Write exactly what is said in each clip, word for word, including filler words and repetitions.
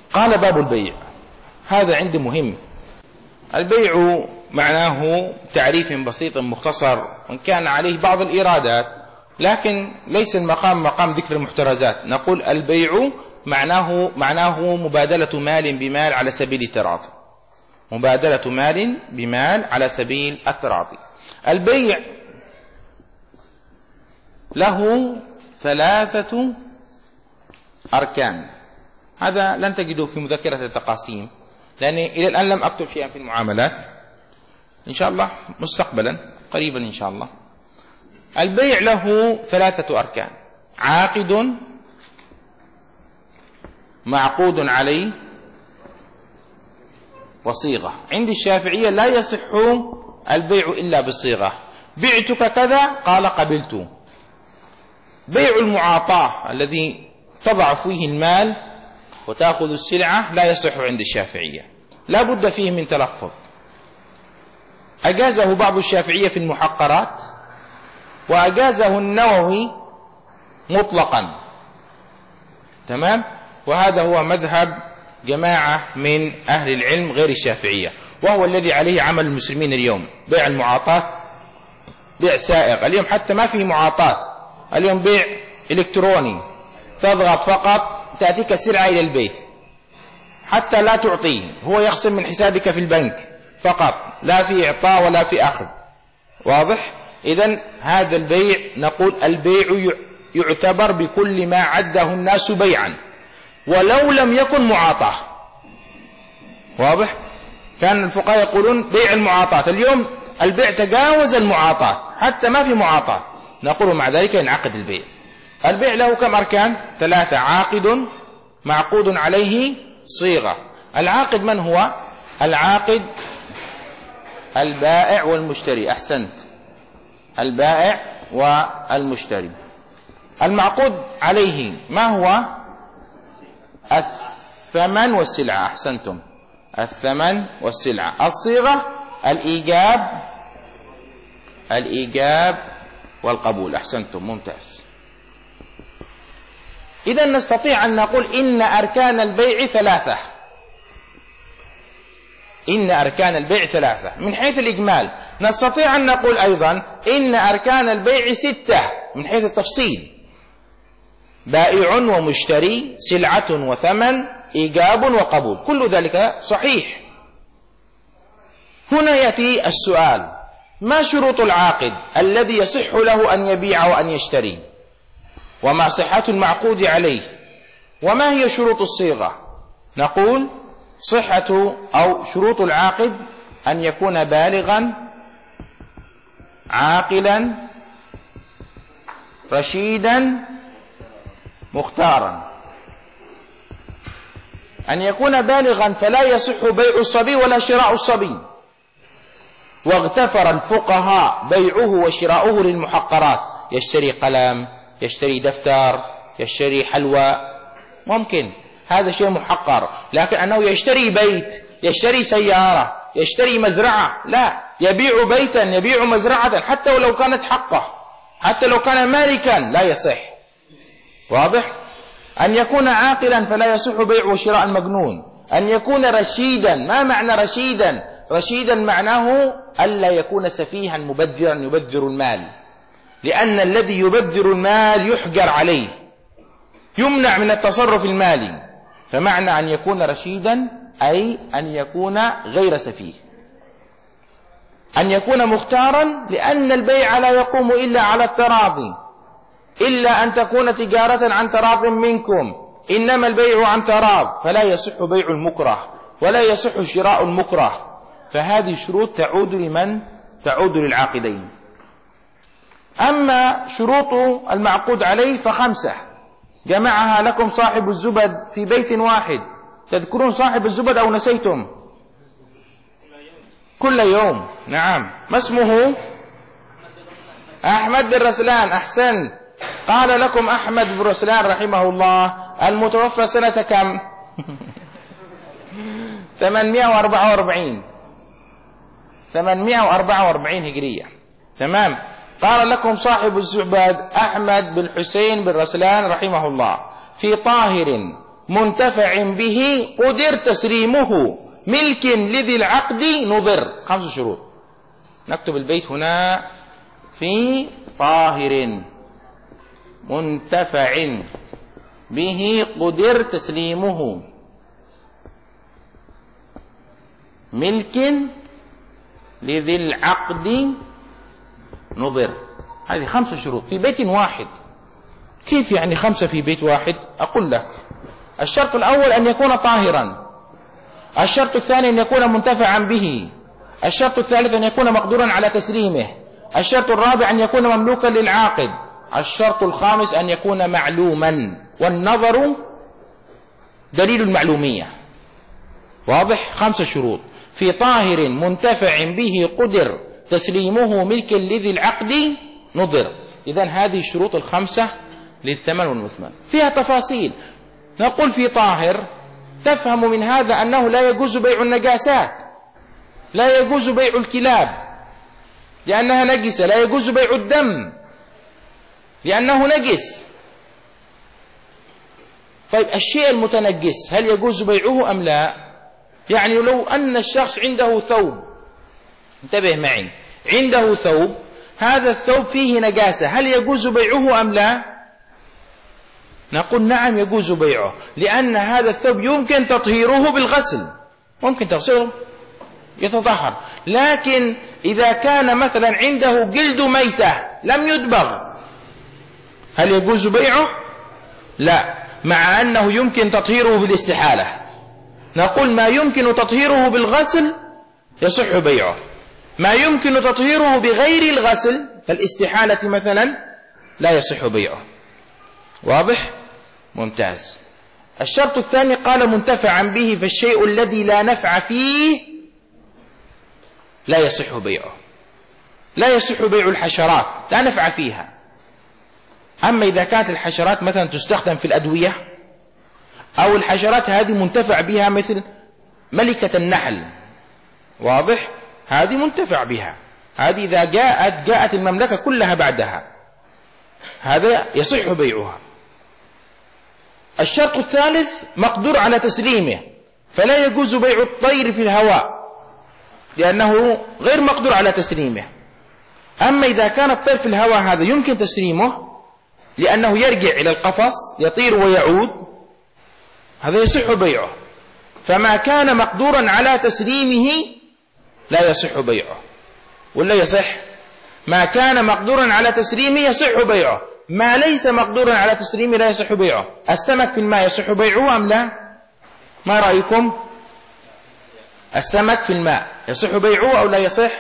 قال باب البيع. هذا عندي مهم. البيع معناه تعريف بسيط مختصر، وإن كان عليه بعض الإيرادات، لكن ليس المقام مقام ذكر المحترزات. نقول البيع معناه معناه مبادلة مال بمال على سبيل التراضي. مبادلة مال بمال على سبيل التراضي. البيع له ثلاثة أركان. هذا لن تجدوا في مذكرة التقاسيم، لأني إلى الآن لم أكتب شيئا في المعاملات، إن شاء الله مستقبلا قريبا إن شاء الله. البيع له ثلاثة أركان: عاقد، معقود عليه، وصيغة. عند الشافعية لا يصح البيع إلا بالصيغة. بعتك كذا قال قبلت. بيع المعاطاة الذي تضع فيه المال وتأخذ السلعة لا يصح عند الشافعية، لا بد فيه من تلفظ. أجازه بعض الشافعية في المحقرات، وأجازه النووي مطلقا. تمام؟ وهذا هو مذهب جماعة من أهل العلم غير الشافعية، وهو الذي عليه عمل المسلمين اليوم. بيع المعاطاة بيع سائغ اليوم، حتى ما فيه معاطاة اليوم، بيع إلكتروني، تضغط فقط تأتيك السلعة إلى البيت، حتى لا تعطيه، هو يخصم من حسابك في البنك فقط، لا في إعطاء ولا في أخذ. واضح؟ إذن هذا البيع نقول البيع يعتبر بكل ما عده الناس بيعا ولو لم يكن معاطاة. واضح؟ كان الفقهاء يقولون بيع المعاطاة، اليوم البيع تجاوز المعاطاة حتى ما في معاطاة، نقول مع ذلك ينعقد البيع. البيع له كم أركان؟ ثلاثة: عاقد، معقود عليه، صيغة. العاقد من هو؟ العاقد البائع والمشتري. أحسنت، البائع والمشتري. المعقود عليه ما هو؟ الثمن والسلعة. أحسنتم، الثمن والسلعة. الصيغة الإيجاب الإيجاب والقبول. أحسنتم، ممتاز. إذا نستطيع أن نقول إن أركان البيع ثلاثة. إن أركان البيع ثلاثة من حيث الإجمال. نستطيع أن نقول أيضا إن أركان البيع ستة من حيث التفصيل: بائع ومشتري، سلعة وثمن، إيجاب وقبول. كل ذلك صحيح. هنا يأتي السؤال: ما شروط العاقد الذي يصح له أن يبيع وأن يشتري؟ وما صحة المعقود عليه؟ وما هي شروط الصيغة؟ نقول صحة أو شروط العاقد أن يكون بالغا، عاقلا، رشيدا، مختارا. أن يكون بالغا فلا يصح بيع الصبي ولا شراء الصبي، واغتفر الفقهاء بيعه وشراؤه للمحقرات. يشتري قلم، يشتري دفتر، يشتري حلوى، ممكن هذا شيء محقر. لكن أنه يشتري بيت، يشتري سيارة، يشتري مزرعة، لا، يبيع بيتا، يبيع مزرعة، حتى ولو كانت حقه، حتى لو كان مالكا لا يصح. واضح؟ أن يكون عاقلا فلا يصح بيع وشراء المجنون. أن يكون رشيدا. ما معنى رشيدا؟ رشيدا معناه ألا يكون سفيها مبذرا يبذر المال، لأن الذي يبذر المال يحجر عليه، يمنع من التصرف المالي. فمعنى أن يكون رشيدا أي أن يكون غير سفيه. أن يكون مختارا، لأن البيع لا يقوم إلا على التراضي، إلا أن تكون تجارة عن تراض منكم، إنما البيع عن تراض، فلا يصح بيع المكره ولا يصح شراء المكره. فهذه شروط تعود لمن؟ تعود للعاقدين. أما شروط المعقود عليه فخمسة، جمعها لكم صاحب الزبد في بيت واحد. تذكرون صاحب الزبد أو نسيتم؟ كل يوم. نعم. ما اسمه؟ أحمد بن رسلان. أحسن. قال لكم أحمد بن رسلان رحمه الله: المتوفى سنة كم؟ ثمانمائة وأربعة وأربعين ثمانمائة وأربعة وأربعين هجرية. تمام. قال لكم صاحب الزبد أحمد بن حسين بن رسلان رحمه الله: في طاهر منتفع به قدر تسليمه ملك لذي العقد نظر. خمس شروط. نكتب البيت هنا: في طاهر منتفع به قدر تسليمه ملك لذي العقد نظر. هذه خمس شروط في بيت واحد. كيف يعني خمسة في بيت واحد؟ أقول لك: الشرط الأول أن يكون طاهرا، الشرط الثاني أن يكون منتفعا به، الشرط الثالث أن يكون مقدورا على تسليمه، الشرط الرابع أن يكون مملوكا للعاقد، الشرط الخامس أن يكون معلوما، والنظر دليل المعلومية. واضح؟ خمسة شروط: في طاهر منتفع به قدر تسليمه ملك لذي العقد نظر. إذن هذه الشروط الخمسة للثمن والمثمن. فيها تفاصيل. نقول في طاهر، تفهم من هذا أنه لا يجوز بيع النجاسات، لا يجوز بيع الكلاب لأنها نجسة، لا يجوز بيع الدم لأنه نجس. طيب الشيء المتنجس هل يجوز بيعه أم لا؟ يعني لو أن الشخص عنده ثوب، انتبه معي، عنده ثوب، هذا الثوب فيه نجاسة، هل يجوز بيعه أم لا؟ نقول نعم يجوز بيعه، لأن هذا الثوب يمكن تطهيره بالغسل، ممكن تغسله يتطهر. لكن إذا كان مثلا عنده جلد ميتة لم يدبغ، هل يجوز بيعه؟ لا، مع أنه يمكن تطهيره بالاستحالة. نقول ما يمكن تطهيره بالغسل يصح بيعه، ما يمكن تطهيره بغير الغسل كالاستحالة مثلا لا يصح بيعه. واضح؟ ممتاز. الشرط الثاني قال منتفعا به، فالشيء الذي لا نفع فيه لا يصح بيعه. لا يصح بيع الحشرات، لا نفع فيها. أما إذا كانت الحشرات مثلا تستخدم في الأدوية، أو الحشرات هذه منتفع بها مثل ملكة النحل، واضح؟ هذه منتفع بها، هذه إذا جاءت جاءت المملكة كلها بعدها، هذا يصح بيعها. الشرط الثالث مقدور على تسليمه، فلا يجوز بيع الطير في الهواء لأنه غير مقدور على تسليمه. أما إذا كان الطير في الهواء هذا يمكن تسليمه لأنه يرجع إلى القفص يطير ويعود، هذا يصح بيعه. فما كان مقدورا على تسليمه لا يصح بيعه، ولا يصح؟ ما كان مقدورا على تسليمه يصح بيعه، ما ليس مقدورا على تسليمه لا يصح بيعه. السمك في الماء يصح بيعه أم لا؟ ما رأيكم؟ السمك في الماء يصح بيعه أو لا يصح؟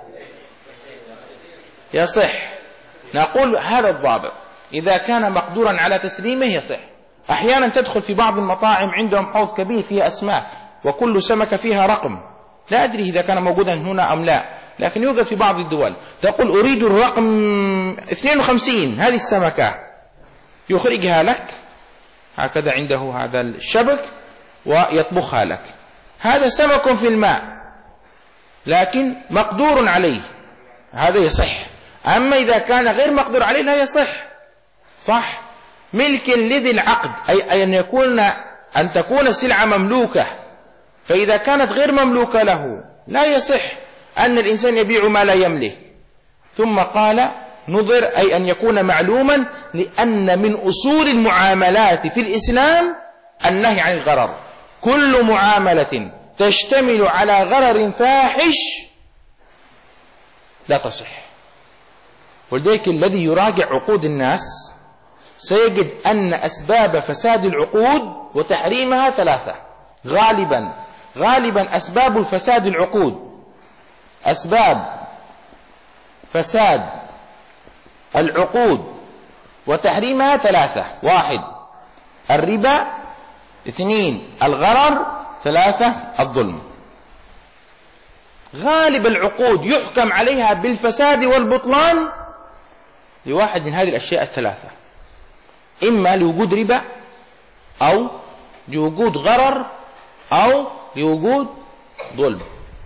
يصح. نقول هذا الضابط، إذا كان مقدورا على تسليمه يصح. أحيانا تدخل في بعض المطاعم عندهم حوض كبير فيها أسماك وكل سمكة فيها رقم، لا أدري إذا كان موجودا هنا أم لا، لكن يوجد في بعض الدول. تقول أريد الرقم اثنين وخمسين، هذه السمكة يخرجها لك هكذا عنده هذا الشبك ويطبخها لك. هذا سمك في الماء لكن مقدور عليه، هذا يصح. أما إذا كان غير مقدور عليه لا يصح. صح؟ ملك لذي العقد أي أن يكون أن تكون السلعة مملوكة، فإذا كانت غير مملوكة له لا يصح أن الإنسان يبيع ما لا يملك. ثم قال نظر أي أن يكون معلوما، لأن من أصول المعاملات في الإسلام النهي عن الغرر. كل معاملة تشتمل على غرر فاحش لا تصح. ولذلك الذي يراجع عقود الناس سيجد أن أسباب فساد العقود وتحريمها ثلاثة غالبا. غالبا أسباب الفساد العقود، أسباب فساد العقود وتحريمها ثلاثة: واحد الربا، اثنين الغرر، ثلاثة الظلم. غالب العقود يحكم عليها بالفساد والبطلان لواحد من هذه الأشياء الثلاثة: إما لوجود ربا، أو لوجود غرر، أو لوجود ظلم.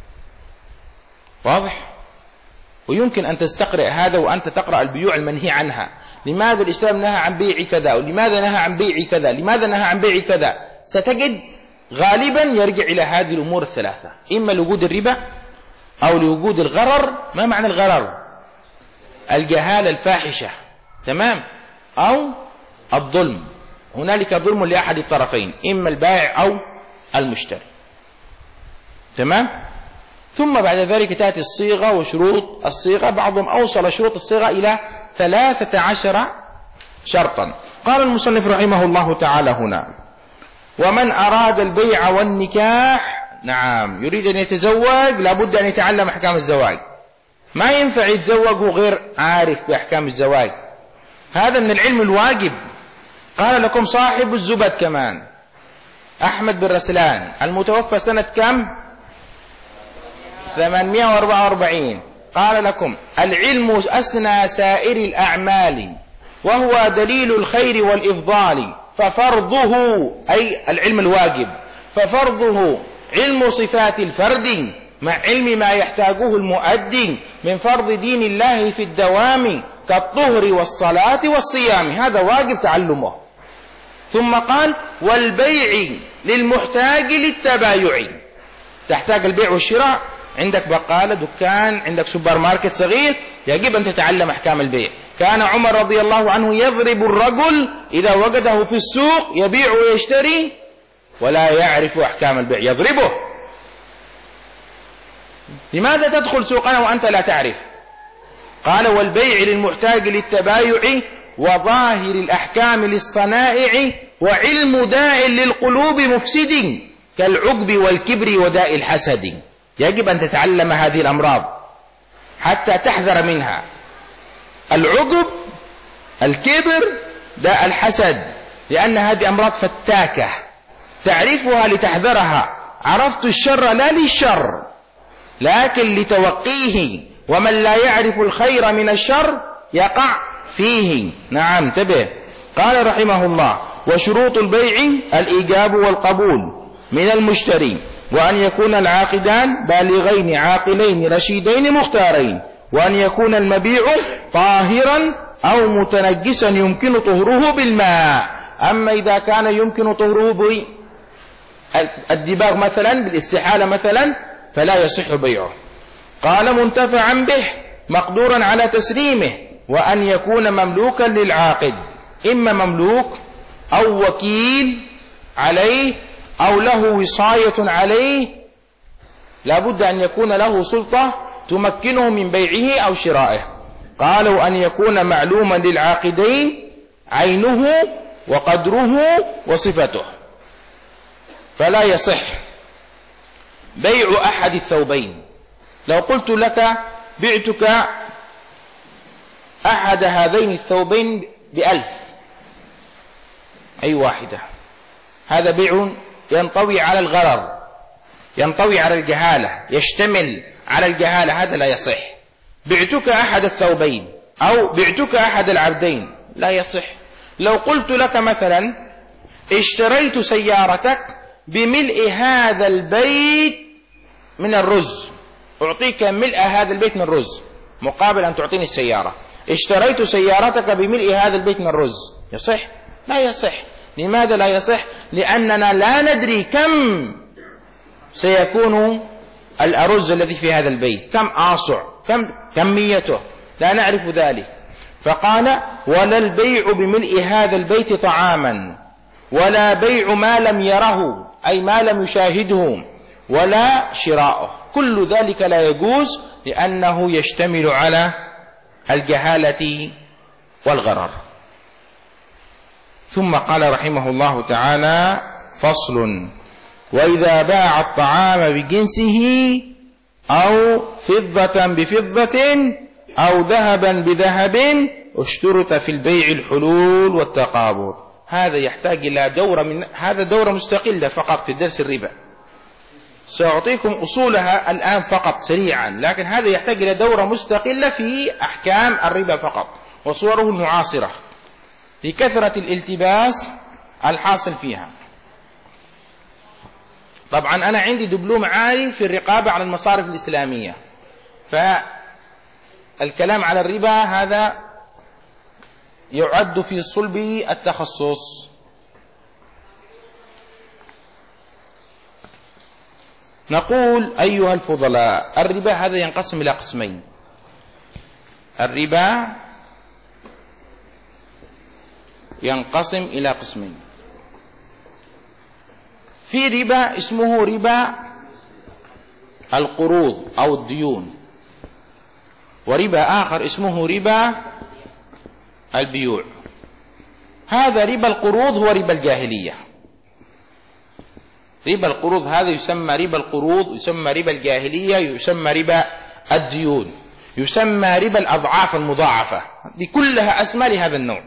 واضح؟ ويمكن أن تستقرأ هذا وأنت تقرأ البيوع المنهي عنها. لماذا الإسلام نهى عن بيع كذا، ولماذا نهى عن بيع كذا، لماذا نهى عن بيع كذا؟ ستجد غالبا يرجع إلى هذه الأمور الثلاثة، إما لوجود الربا أو لوجود الغرر. ما معنى الغرر؟ الجهالة الفاحشة، تمام، أو الظلم. هنالك ظلم لأحد الطرفين، إما البائع أو المشتري، تمام. ثم بعد ذلك تأتي الصيغة وشروط الصيغة. بعضهم أوصل شروط الصيغة إلى ثلاثة عشر شرطا. قال المصنف رحمه الله تعالى هنا: ومن أراد البيع والنكاح، نعم، يريد أن يتزوج لابد أن يتعلم أحكام الزواج. ما ينفع يتزوج وغير عارف بأحكام الزواج، هذا من العلم الواجب. قال لكم صاحب الزبد كمان أحمد بن رسلان المتوفى سنة كم؟ ثمانمائة وأربعة وأربعين. قال لكم: العلم أسنى سائر الأعمال وهو دليل الخير والإفضال، ففرضه، أي العلم الواجب، ففرضه علم صفات الفرد مع علم ما يحتاجه المؤدي من فرض دين الله في الدوام كالطهر والصلاة والصيام، هذا واجب تعلمه. ثم قال: والبيع للمحتاج للتبايع، تحتاج البيع والشراء، عندك بقالة، دكان، عندك سوبر ماركت صغير، يجب أن تتعلم أحكام البيع. كان عمر رضي الله عنه يضرب الرجل إذا وجده في السوق يبيع ويشتري ولا يعرف أحكام البيع، يضربه. لماذا تدخل سوقنا وأنت لا تعرف؟ قال: والبيع للمحتاج للتبايع وظاهر الأحكام للصنائع وعلم داء للقلوب مفسد كالعجب والكبر وداء الحسد. يجب أن تتعلم هذه الأمراض حتى تحذر منها. العجب، الكبر، داء الحسد، لأن هذه أمراض فتاكة تعرفها لتحذرها. عرفت الشر لا للشر لكن لتوقيه، ومن لا يعرف الخير من الشر يقع فيه. نعم، انتبه. قال رحمه الله: وشروط البيع الإيجاب والقبول من المشتري، وأن يكون العاقدان بالغين عاقلين رشيدين مختارين، وأن يكون المبيع طاهرا أو متنجسا يمكن طهره بالماء. أما إذا كان يمكن طهره بالدباغ مثلا، بالاستحالة مثلا، فلا يصح بيعه. قال: منتفعا به مقدورا على تسليمه، وأن يكون مملوكا للعاقد، إما مملوك أو وكيل عليه أو له وصاية عليه، لابد أن يكون له سلطة تمكنه من بيعه أو شرائه. قالوا: أن يكون معلوما للعاقدين عينه وقدره وصفته، فلا يصح بيع أحد الثوبين. لو قلت لك: بعتك أحد هذين الثوبين بألف، أي واحدة، هذا بيع ينطوي على الغرر، ينطوي على الجهالة، يشتمل على الجهالة، هذا لا يصح. بعتك أحد الثوبين أو بعتك أحد العبدين، لا يصح. لو قلت لك مثلا: اشتريت سيارتك بملء هذا البيت من الرز، أعطيك ملء هذا البيت من الرز مقابل أن تعطيني السيارة. اشتريت سيارتك بملء هذا البيت من الرز، يصح؟ لا يصح. لماذا لا يصح؟ لأننا لا ندري كم سيكون الأرز الذي في هذا البيت، كم آصع، كم كميته، لا نعرف ذلك. فقال: ولا البيع بملء هذا البيت طعاما، ولا بيع ما لم يره، أي ما لم يشاهده، ولا شراؤه، كل ذلك لا يجوز، لأنه يشتمل على الجهالة والغرر. ثم قال رحمه الله تعالى: فصل: وإذا باع الطعام بجنسه أو فضة بفضة أو ذهبا بذهب اشترط في البيع الحلول والتقابض. هذا يحتاج إلى دورة، من هذا دورة مستقلة فقط في درس الربا، سأعطيكم أصولها الآن فقط سريعا، لكن هذا يحتاج إلى دورة مستقلة في أحكام الربا فقط وصوره المعاصرة لكثرة الالتباس الحاصل فيها. طبعا أنا عندي دبلوم عالي في الرقابة على المصارف الإسلامية، فالكلام على الربا هذا يعد في صلب التخصص. نقول أيها الفضلاء، الربا هذا ينقسم إلى قسمين. الربا ينقسم إلى قسمين. في ربا اسمه ربا القروض أو الديون، وربا آخر اسمه ربا البيوع. هذا ربا القروض هو ربا الجاهلية. ربا القروض هذا يسمى ربا القروض، يسمى ربا الجاهلية، يسمى ربا الديون، يسمى ربا الأضعاف المضاعفة. دي كلها أسماء لهذا النوع.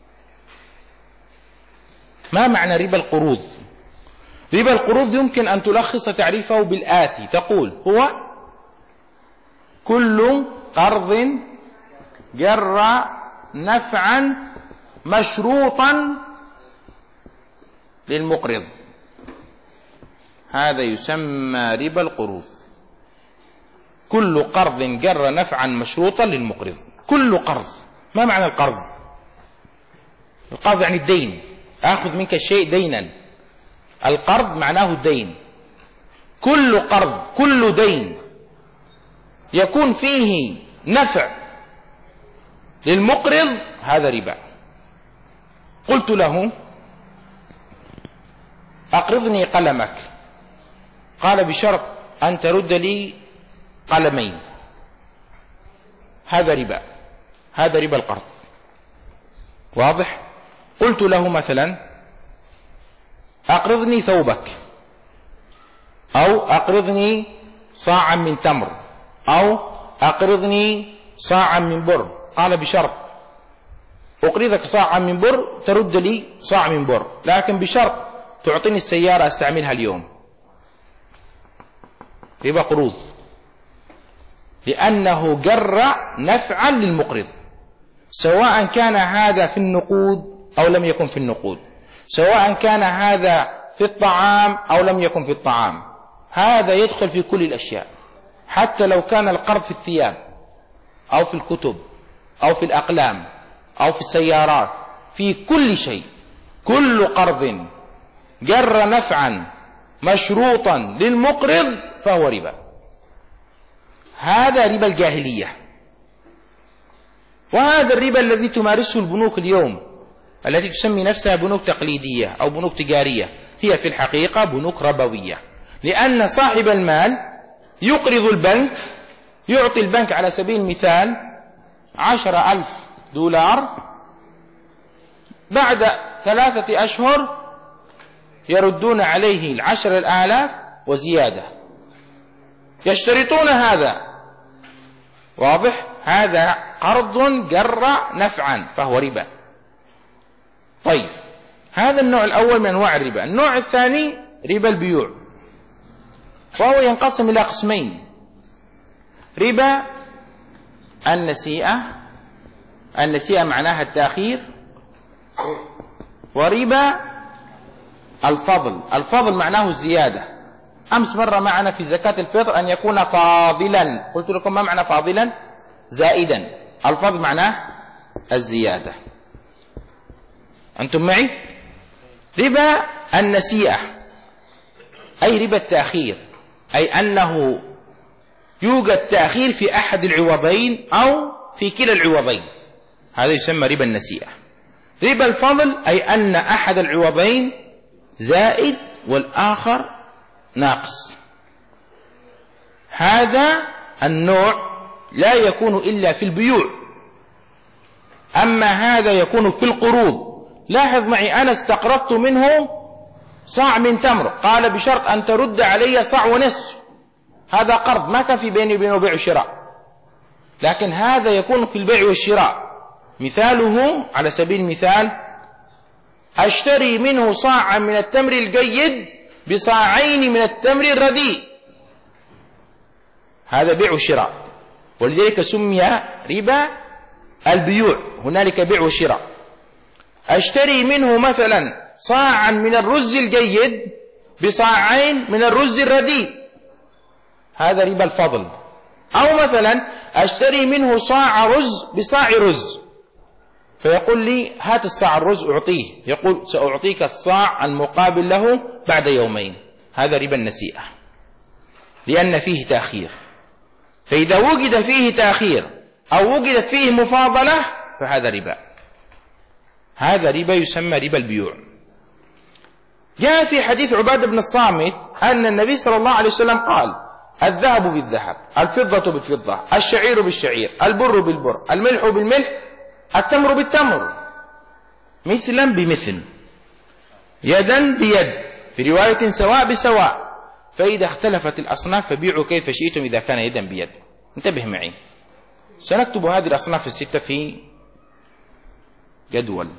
ما معنى ربا القروض؟ ربا القروض يمكن أن تلخص تعريفه بالآتي، تقول هو كل قرض جر نفعا مشروطا للمقرض، هذا يسمى ربا القروض. كل قرض جر نفعا مشروطا للمقرض. كل قرض. ما معنى القرض؟ القرض يعني الدين، آخذ منك الشيء دينا. القرض معناه الدين. كل قرض، كل دين يكون فيه نفع للمقرض هذا ربا. قلت له أقرضني قلمك، قال بشرط أن ترد لي قلمين، هذا ربا، هذا ربا القرض. واضح؟ قلت له مثلا أقرضني ثوبك، أو أقرضني صاعا من تمر، أو أقرضني صاعا من بر، قال بشرط أقرضك صاعا من بر ترد لي صاع من بر، لكن بشرط تعطيني السيارة أستعملها اليوم. ربا قروض، لأنه جر نفعا للمقرض، سواء كان هذا في النقود أو لم يكن في النقود، سواء كان هذا في الطعام أو لم يكن في الطعام، هذا يدخل في كل الأشياء. حتى لو كان القرض في الثياب أو في الكتب أو في الأقلام أو في السيارات، في كل شيء. كل قرض جر نفعا مشروطا للمقرض فهو ربا. هذا ربا الجاهلية. وهذا الربا الذي تمارسه البنوك اليوم، التي تسمي نفسها بنوك تقليدية أو بنوك تجارية، هي في الحقيقة بنوك ربوية. لأن صاحب المال يقرض البنك، يعطي البنك على سبيل المثال عشرة ألف دولار، بعد ثلاثة أشهر يردون عليه العشر الآلاف وزيادة، يشترطون هذا. واضح؟ هذا قرض جر نفعا فهو ربا. طيب، هذا النوع الأول من أنواع الربا. النوع الثاني ربا البيوع، وهو ينقسم إلى قسمين: ربا النسيئة، النسيئة معناها التأخير، وربا الفضل، الفضل معناه الزيادة. أمس مر معنا في زكاة الفطر أن يكون فاضلا، قلت لكم ما معنى فاضلا؟ زائدا. الفضل معناه الزيادة. أنتم معي؟ ربا النسيئة أي ربا التأخير، أي أنه يوجد تأخير في أحد العوضين أو في كلا العوضين، هذا يسمى ربا النسيئة. ربا الفضل أي أن أحد العوضين زائد والآخر ناقص. هذا النوع لا يكون إلا في البيوع، أما هذا يكون في القروض. لاحظ معي، أنا استقرضت منه صاع من تمر، قال بشرط أن ترد علي صاع ونصف، هذا قرض ما كان في بيني وبينه بيع وشراء، لكن هذا يكون في البيع والشراء. مثاله على سبيل المثال: أشتري منه صاعا من التمر الجيد بصاعين من التمر الرديء، هذا بيع وشراء، ولذلك سمي ربا البيوع، هنالك بيع وشراء. أشتري منه مثلا صاعا من الرز الجيد بصاعين من الرز الرديء، هذا ربا الفضل. أو مثلا أشتري منه صاع رز بصاع رز، فيقول لي هات الصاع الرز أعطيه، يقول سأعطيك الصاع المقابل له بعد يومين، هذا ربا النسيئة. لأن فيه تأخير. فإذا وجد فيه تأخير أو وجدت فيه مفاضلة فهذا ربا، هذا ربا يسمى ربا البيوع. جاء في حديث عبادة بن الصامت أن النبي صلى الله عليه وسلم قال: الذهب بالذهب، الفضة بالفضة، الشعير بالشعير، البر بالبر، الملح بالملح، التمر بالتمر، مثلا بمثل، يدا بيد، في رواية سواء بسواء، فإذا اختلفت الأصناف فبيعوا كيف شئتم إذا كان يدا بيد. انتبه معي، سنكتب هذه الأصناف الستة في جدول.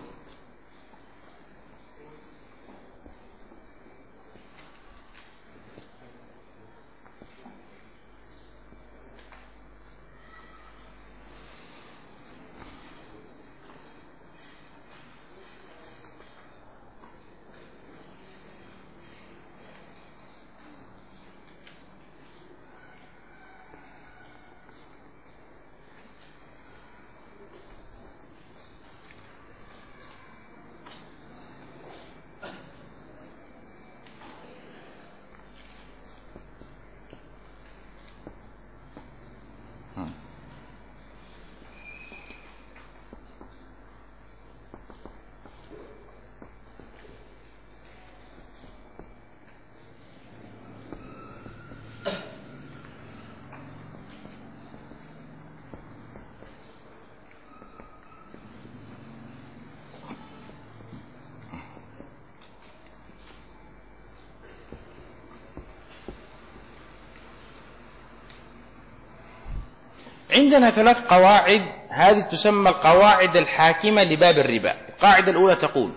عندنا ثلاث قواعد، هذه تسمى القواعد الحاكمة لباب الربا. القاعدة الأولى تقول: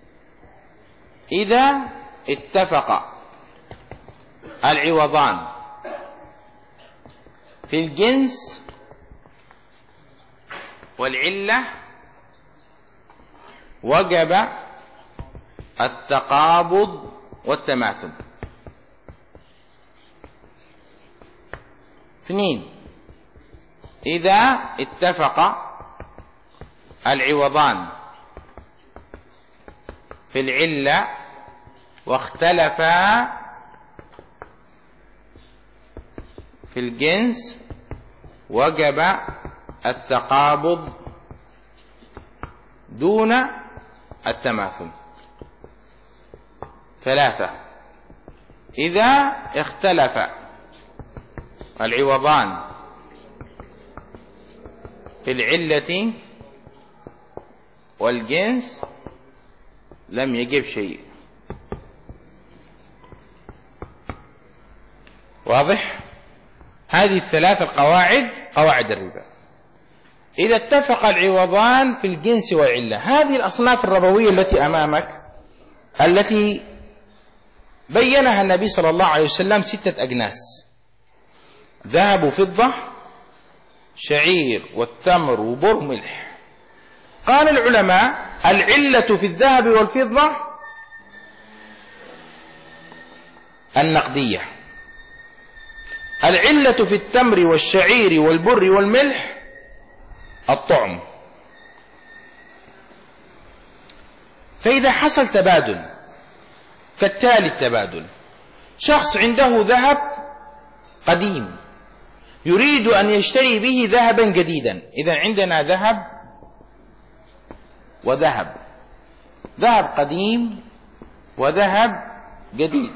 إذا اتفق العوضان في الجنس والعلة وجب التقابض والتماثل. اثنين: إذا اتفق العوضان في العلة واختلفا في الجنس وجب التقابض دون التماثل. ثلاثة: إذا اختلف العوضان في العلة والجنس لم يجب شيء. واضح؟ هذه الثلاث القواعد قواعد الربا. إذا اتفق العوضان في الجنس والعلة، هذه الأصناف الربوية التي أمامك التي بينها النبي صلى الله عليه وسلم ستة أجناس: ذهب وفضة، شعير والتمر وبر ملح. قال العلماء: العلة في الذهب والفضة النقدية، العلة في التمر والشعير والبر والملح الطعم. فإذا حصل تبادل كالتالي: التبادل: شخص عنده ذهب قديم يريد أن يشتري به ذهبا جديدا. إذا عندنا ذهب وذهب، ذهب قديم وذهب جديد،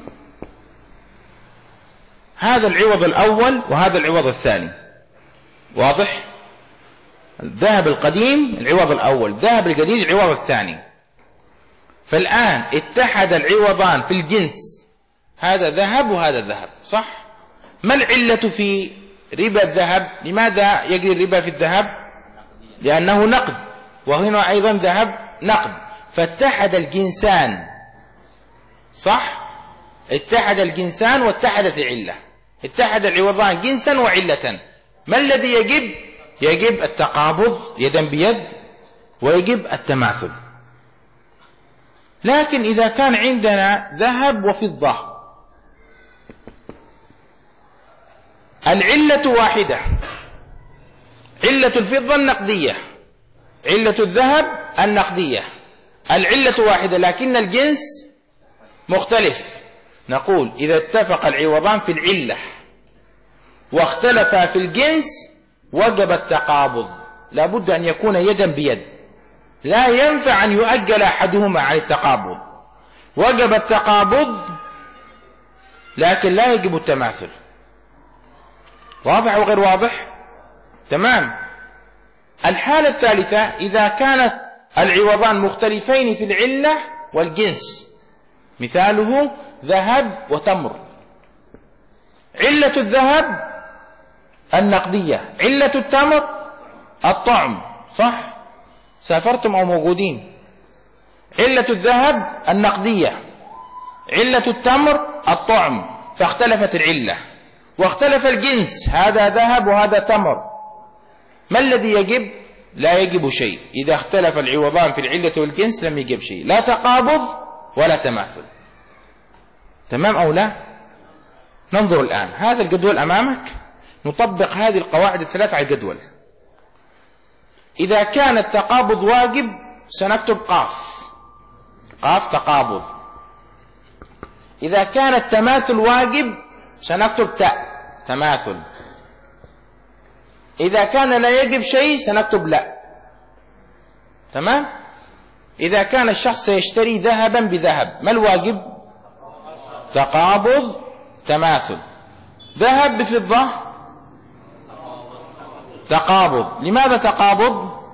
هذا العوض الأول وهذا العوض الثاني. واضح؟ الذهب القديم العوض الأول، الذهب الجديد العوض الثاني. فالآن اتحد العوضان في الجنس، هذا ذهب وهذا ذهب، صح؟ ما العلة في ربا الذهب؟ لماذا يجري الربا في الذهب؟ لأنه نقد، وهنا أيضا ذهب نقد، فاتحد الجنسان، صح؟ اتحد الجنسان واتحدت العلة، اتحد العوضان جنسا وعلة. ما الذي يجب؟ يجب التقابض يدا بيد، ويجب التماثل. لكن إذا كان عندنا ذهب وفضة العلة واحدة، علة الفضة النقدية، علة الذهب النقدية، العلة واحدة لكن الجنس مختلف، نقول إذا اتفق العوضان في العلة واختلفا في الجنس وجب التقابض، لا بد أن يكون يدا بيد، لا ينفع أن يؤجل أحدهما عن التقابض. وجب التقابض لكن لا يجب التماثل. واضح وغير واضح؟ تمام. الحالة الثالثة إذا كانت العوضان مختلفين في العلة والجنس، مثاله ذهب وتمر. علة الذهب النقدية، علة التمر الطعم، صح؟ سافرتم أو موجودين. علة الذهب النقدية، علة التمر الطعم، فاختلفت العلة واختلف الجنس، هذا ذهب وهذا تمر. ما الذي يجب؟ لا يجب شيء. إذا اختلف العوضان في العلة والجنس لم يجب شيء، لا تقابض ولا تماثل. تمام أو لا؟ ننظر الآن، هذا الجدول أمامك، نطبق هذه القواعد الثلاث على الجدول. إذا كان التقابض واجب سنكتب قاف، قاف تقابض. إذا كان التماثل واجب سنكتب تاء، تماثل. إذا كان لا يجب شيء سنكتب لا. تمام؟ إذا كان الشخص سيشتري ذهبا بذهب، ما الواجب؟ تقابض تماثل. ذهب بفضة تقابض. لماذا تقابض؟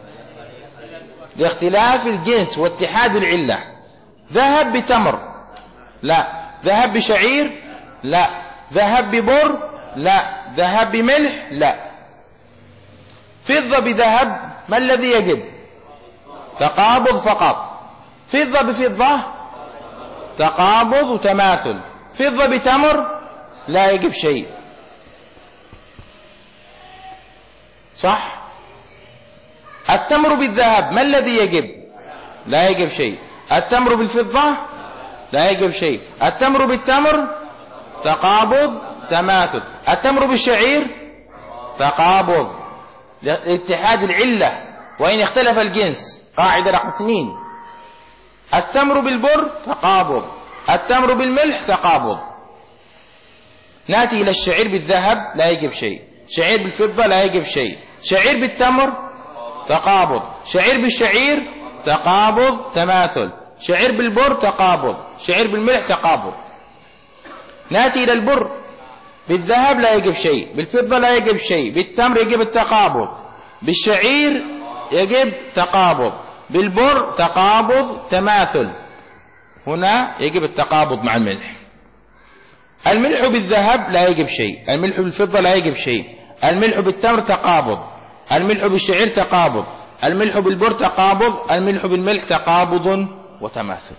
لاختلاف الجنس واتحاد العلة. ذهب بتمر لا، ذهب بشعير لا، ذهب ببر لا، ذهب بملح لا. فضة بذهب ما الذي يجب؟ تقابض فقط. فضة بفضة تقابض وتماثل. فضة بتمر لا يجب شيء، صح؟ التمر بالذهب ما الذي يجب؟ لا يجب شيء. التمر بالفضة لا يجب شيء. التمر بالتمر تقابض تماثل. التمر بالشعير تقابض لاتحاد العلة وإن اختلف الجنس، قاعدة رقم اثنين. التمر بالبر تقابض. التمر بالملح تقابض. نأتي إلى الشعير بالذهب لا يجب شيء، شعير بالفضة لا يجب شيء، شعير بالتمر تقابض، شعير بالشعير تقابض تماثل، شعير بالبر تقابض، شعير بالملح تقابض. نأتي إلى البر بالذهب لا يجب شيء، بالفضة لا يجب شيء، بالتمر يجب التقابض، بالشعير يجب تقابض، بالبر تقابض تماثل. هنا يجب التقابض مع الملح. الملح بالذهب لا يجب شيء، الملح بالفضة لا يجب شيء، الملح بالتمر تقابض، الملح بالشعير تقابض، الملح بالبر تقابض، الملح بالملح تقابض وتماثل.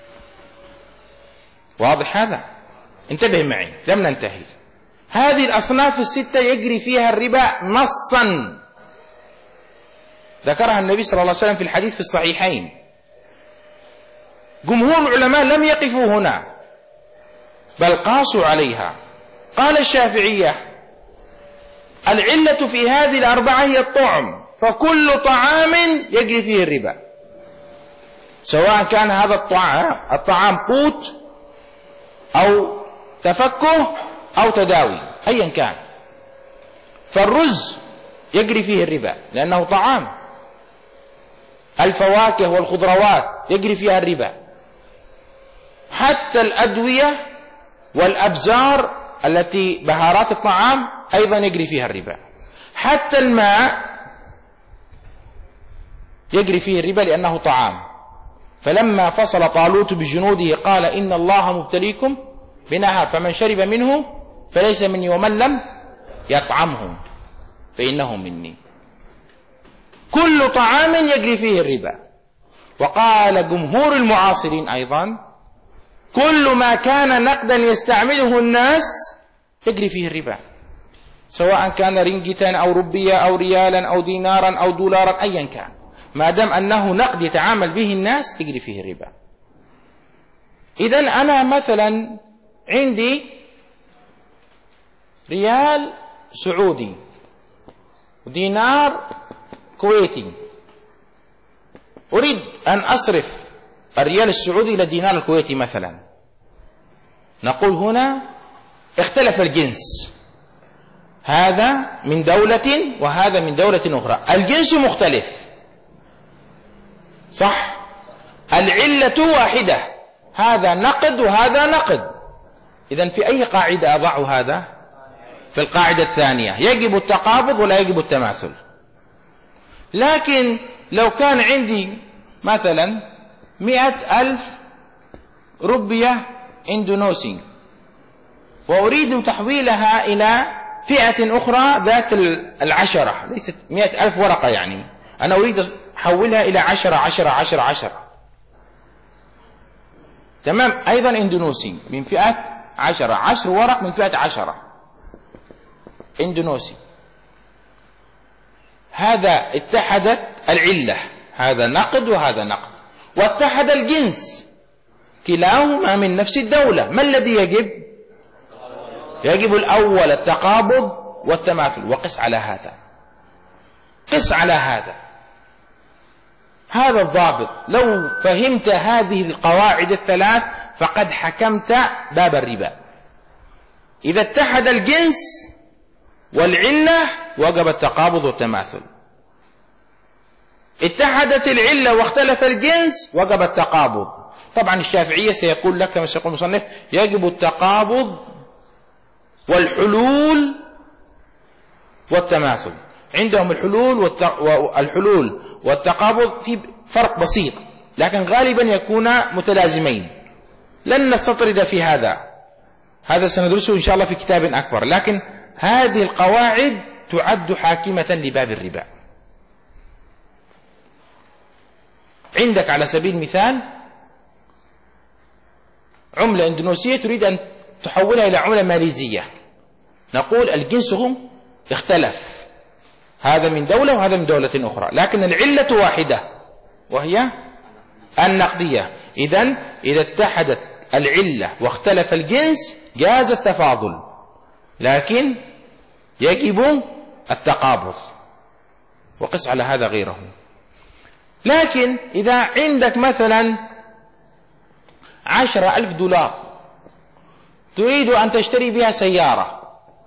واضح هذا؟ انتبه معي، لم ننتهي. هذه الأصناف الستة يجري فيها الربا نصا، ذكرها النبي صلى الله عليه وسلم في الحديث في الصحيحين. جمهور العلماء لم يقفوا هنا بل قاسوا عليها. قال الشافعية العلة في هذه الأربعة هي الطعم، فكل طعام يجري فيه الربا، سواء كان هذا الطعام الطعام قوت أو تفكه أو تداوي، أيا كان. فالرز يجري فيه الربا لأنه طعام. الفواكه والخضروات يجري فيها الربا. حتى الأدوية والأبزار التي بهارات الطعام أيضا يجري فيها الربا. حتى الماء يجري فيه الربا لأنه طعام. فلما فصل طالوت بجنوده قال إن الله مبتليكم بنهر فمن شرب منه فليس مني ومن لم يطعمه فإنه مني. كل طعام يجري فيه الربا. وقال جمهور المعاصرين أيضا كل ما كان نقدا يستعمله الناس يجري فيه الربا، سواء كان رنجتا أو ربية أو ريالا أو دينارا أو دولارا، أيا كان، ما دام أنه نقد يتعامل به الناس يجري فيه الربا. إذن أنا مثلا عندي ريال سعودي ودينار كويتي، أريد أن أصرف الريال السعودي إلى الدينار الكويتي مثلا. نقول هنا اختلف الجنس، هذا من دولة وهذا من دولة أخرى، الجنس مختلف صح، العلة واحدة، هذا نقد وهذا نقد. إذن في أي قاعدة أضع هذا؟ في القاعدة الثانية، يجب التقابض ولا يجب التماثل. لكن لو كان عندي مثلا مئة ألف ربية إندونوسي وأريد تحويلها إلى فئة أخرى ذات العشرة، ليست مئة ألف ورقة، يعني أنا أريد أحولها إلى عشرة عشرة عشرة عشرة، تمام، أيضا إندونوسي من فئة عشرة، عشر ورق من فئة عشرة إندونوسي. هذا اتحدت العلة، هذا نقد وهذا نقد، واتحد الجنس، كلاهما من نفس الدولة. ما الذي يجب؟ يجب الأول التقابض والتماثل، وقس على هذا، قس على هذا. هذا الضابط، لو فهمت هذه القواعد الثلاث فقد حكمت باب الربا. إذا اتحد الجنس والعلة وجب التقابض والتماثل، اتحدت العلة واختلف الجنس وجب التقابض. طبعا الشافعية سيقول لك كما سيقول المصنف يجب التقابض والحلول والتماثل. عندهم الحلول والحلول والتقابض في فرق بسيط، لكن غالبا يكون متلازمين. لن نستطرد في هذا، هذا سندرسه إن شاء الله في كتاب أكبر، لكن هذه القواعد تعد حاكمة لباب الربا. عندك على سبيل المثال عملة إندونيسية تريد أن تحولها إلى عملة ماليزية، نقول الجنس اختلف، هذا من دولة وهذا من دولة أخرى، لكن العلة واحدة وهي النقدية. إذن إذا اتحدت العلة واختلف الجنس جاز التفاضل، لكن يجب التقابض، وقس على هذا غيره. لكن إذا عندك مثلا عشرة ألف دولار تريد أن تشتري بها سيارة،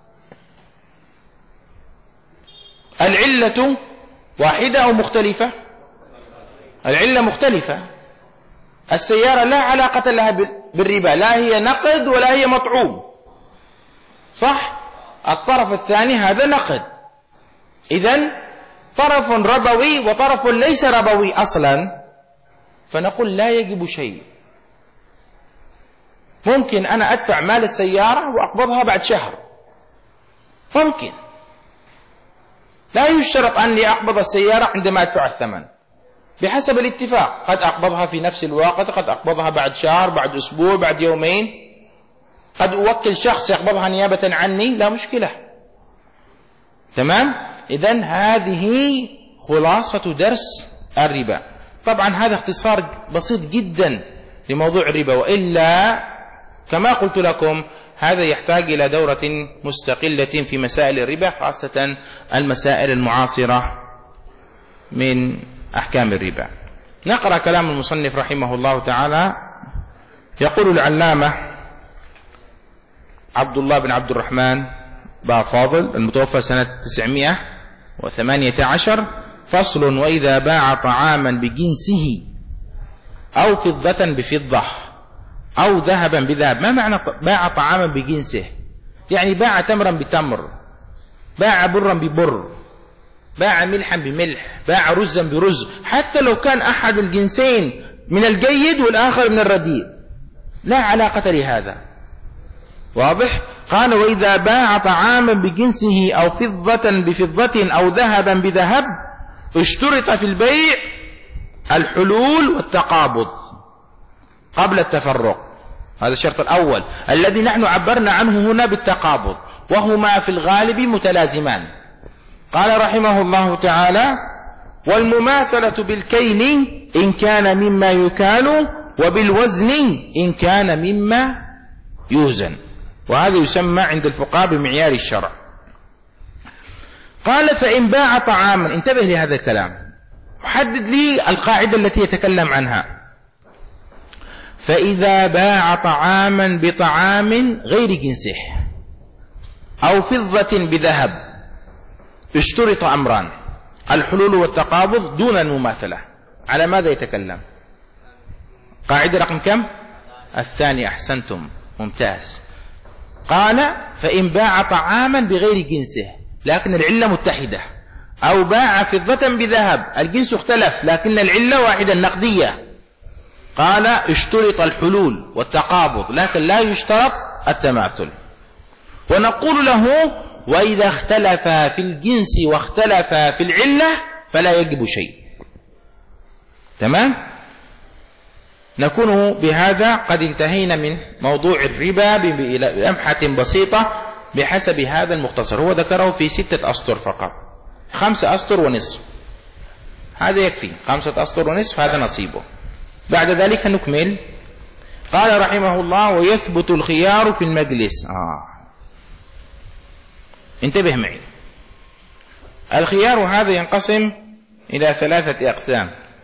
العلة واحدة أو مختلفة؟ العلة مختلفة. السيارة لا علاقة لها بالربا، لا هي نقد ولا هي مطعوم، صح؟ الطرف الثاني هذا نقد، إذن طرف ربوي وطرف ليس ربوي أصلا، فنقول لا يجب شيء. ممكن أنا أدفع مال السيارة وأقبضها بعد شهر، ممكن، لا يشترط أني أقبض السيارة عندما أدفع الثمن، بحسب الاتفاق، قد أقبضها في نفس الوقت، قد أقبضها بعد شهر، بعد أسبوع، بعد يومين، قد أوكل شخص يقبضها نيابة عني، لا مشكلة، تمام؟ إذن هذه خلاصة درس الربا. طبعا هذا اختصار بسيط جدا لموضوع الربا، وإلا كما قلت لكم هذا يحتاج إلى دورة مستقلة في مسائل الربا، خاصة المسائل المعاصرة من أحكام الربا. نقرأ كلام المصنف رحمه الله تعالى. يقول العلامة عبد الله بن عبد الرحمن با فاضل المتوفى سنة تسعمائة وثمانية عشر: فصل: وإذا باع طعاما بجنسه أو فضة بفضة أو ذهبا بذهب. ما معنى باع طعاما بجنسه؟ يعني باع تمرا بتمر، باع برا ببر، باع ملحا بملح، باع رزا برز، حتى لو كان أحد الجنسين من الجيد والآخر من الرديء، لا علاقة لهذا، واضح؟ قال: وإذا باع طعاما بجنسه أو فضة بفضة أو ذهبا بذهب اشترط في البيع الحلول والتقابض قبل التفرق. هذا الشرط الأول الذي نحن عبرنا عنه هنا بالتقابض، وهما في الغالب متلازمان. قال رحمه الله تعالى: والمماثلة بالكيل إن كان مما يكال، وبالوزن إن كان مما يوزن، وهذا يسمى عند الفقهاء بمعيار الشرع. قال: فإن باع طعاما، انتبه لهذا الكلام، حدد لي القاعدة التي يتكلم عنها. فإذا باع طعاما بطعام غير جنسه، أو فضة بذهب اشترط أمران: الحلول والتقابض دون المماثلة. على ماذا يتكلم؟ قاعدة رقم كم؟ الثاني. أحسنتم، ممتاز. قال: فإن باع طعاما بغير جنسه لكن العلة متحدة، أو باع فضة بذهب الجنس اختلف لكن العلة واحدة النقدية، قال: اشترط الحلول والتقابض لكن لا يشترط التماثل. ونقول له: وإذا اختلفا في الجنس واختلفا في العلة فلا يجب شيء. تمام؟ نكون بهذا قد انتهينا من موضوع الربا بلمحة بسيطة بحسب هذا المختصر. هو ذكره في ستة أسطر فقط، خمسة أسطر ونصف، هذا يكفي. خمسة أسطر ونصف هذا نصيبه. بعد ذلك نكمل. قال رحمه الله: ويثبت الخيار في المجلس. آه. انتبه معي، الخيار هذا ينقسم إلى ثلاثة أقسام.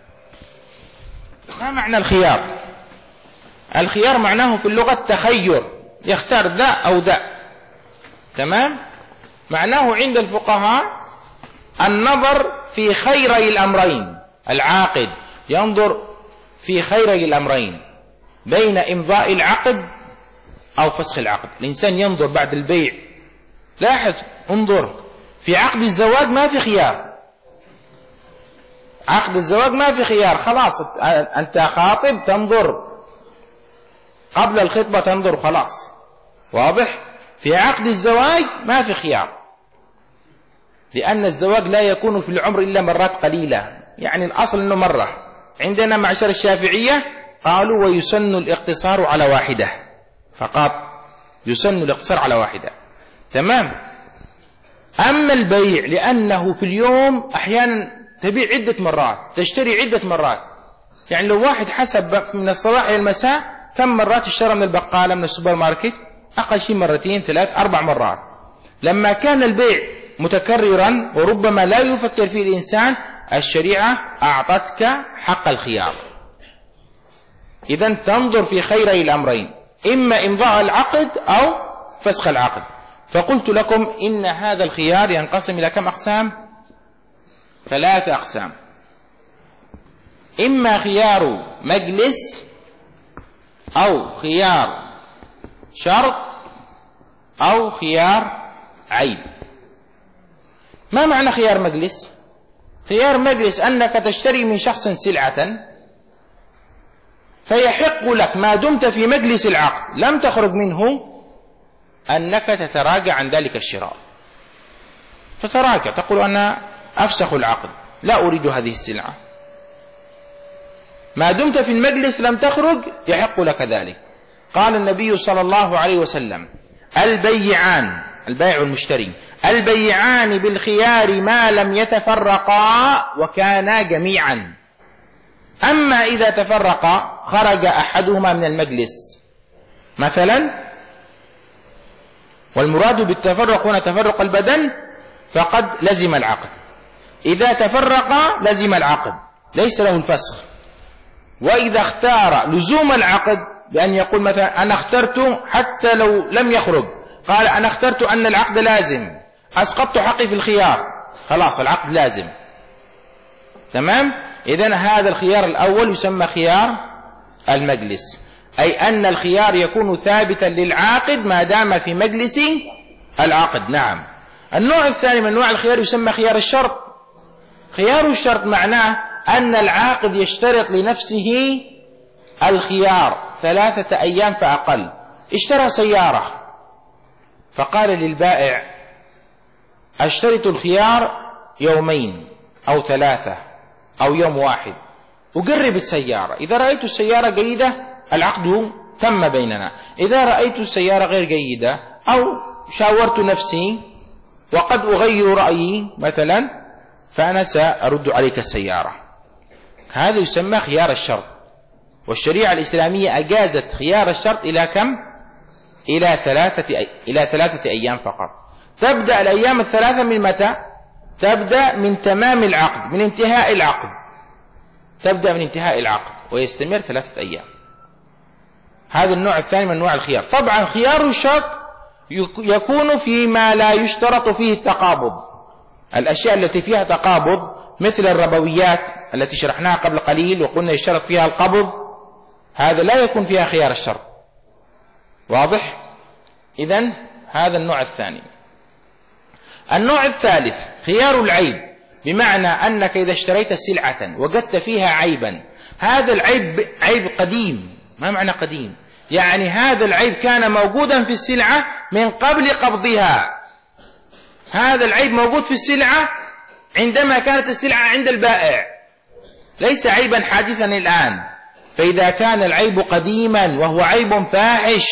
ما معنى الخيار؟ الخيار معناه في اللغة تخير، يختار ذا أو ذا. تمام؟ معناه عند الفقهاء النظر في خيري الأمرين. العاقد ينظر في خيري الأمرين بين إمضاء العقد أو فسخ العقد. الإنسان ينظر بعد البيع. لاحظ، انظر، في عقد الزواج ما في خيار. عقد الزواج ما في خيار، خلاص أنت خاطب تنظر، قبل الخطبة تنظر، خلاص. واضح؟ في عقد الزواج ما في خيار، لأن الزواج لا يكون في العمر إلا مرات قليلة، يعني الأصل أنه مرة. عندنا معشر الشافعية قالوا: ويسن الاقتصار على واحدة فقط، يسن الاقتصار على واحدة. تمام؟ أما البيع لأنه في اليوم أحيانا تبيع عدة مرات، تشتري عدة مرات. يعني لو واحد حسب من الصباح إلى المساء كم مرات اشترى من البقالة من السوبر ماركت، أقل شيء مرتين ثلاث أربع مرات. لما كان البيع متكررا وربما لا يفكر فيه الإنسان، الشريعة أعطتك حق الخيار. إذن تنظر في خيري الأمرين، إما إمضاء العقد أو فسخ العقد. فقلت لكم إن هذا الخيار ينقسم إلى كم أقسام؟ ثلاثة أقسام. إما خيار مجلس أو خيار شرط أو خيار عيب. ما معنى خيار مجلس؟ خيار مجلس أنك تشتري من شخص سلعة فيحق لك ما دمت في مجلس العقد لم تخرج منه أنك تتراجع عن ذلك الشراء. تتراجع، تقول: أنا أفسخ العقد، لا أريد هذه السلعة. ما دمت في المجلس لم تخرج يحق لك ذلك. قال النبي صلى الله عليه وسلم: البيعان، البائع والمشتري، البيعان بالخيار ما لم يتفرقا وكانا جميعا. أما إذا تفرقا خرج أحدهما من المجلس مثلا، والمراد بالتفرق هنا تفرق البدن، فقد لزم العقد. إذا تفرق لزم العقد، ليس له الفسخ. وإذا اختار لزوم العقد بأن يقول مثلا: أنا اخترت حتى لو لم يخرج، قال: أنا اخترت أن العقد لازم، أسقطت حقي في الخيار، خلاص العقد لازم. تمام؟ إذن هذا الخيار الأول يسمى خيار المجلس، أي أن الخيار يكون ثابتا للعاقد ما دام في مجلس العقد. نعم. النوع الثاني من أنواع الخيار يسمى خيار الشرط. خيار الشرط معناه أن العاقد يشترط لنفسه الخيار ثلاثة أيام فأقل. اشترى سيارة فقال للبائع: أشترط الخيار يومين أو ثلاثة أو يوم واحد، أجرب السيارة، إذا رأيت السيارة جيدة العقد تم بيننا، إذا رأيت السيارة غير جيدة أو شاورت نفسي وقد أغير رأيي مثلا فأنا سأرد عليك السيارة. هذا يسمى خيار الشرط. والشريعة الإسلامية أجازت خيار الشرط إلى كم؟ إلى ثلاثة أي... إلى ثلاثة أيام فقط. تبدأ الأيام الثلاثة من متى؟ تبدأ من تمام العقد، من انتهاء العقد، تبدأ من انتهاء العقد ويستمر ثلاثة أيام. هذا النوع الثاني من أنواع الخيار. طبعا خيار الشرط يكون فيما لا يشترط فيه التقابض. الأشياء التي فيها تقابض مثل الربويات التي شرحناها قبل قليل وقلنا يشترط فيها القبض، هذا لا يكون فيها خيار الشرط. واضح؟ إذن هذا النوع الثاني. النوع الثالث خيار العيب، بمعنى أنك إذا اشتريت سلعة وجدت فيها عيبا، هذا العيب عيب قديم. ما معنى قديم؟ يعني هذا العيب كان موجودا في السلعة من قبل قبضها. هذا العيب موجود في السلعة عندما كانت السلعة عند البائع، ليس عيبا حادثا الآن. فإذا كان العيب قديما وهو عيب فاحش،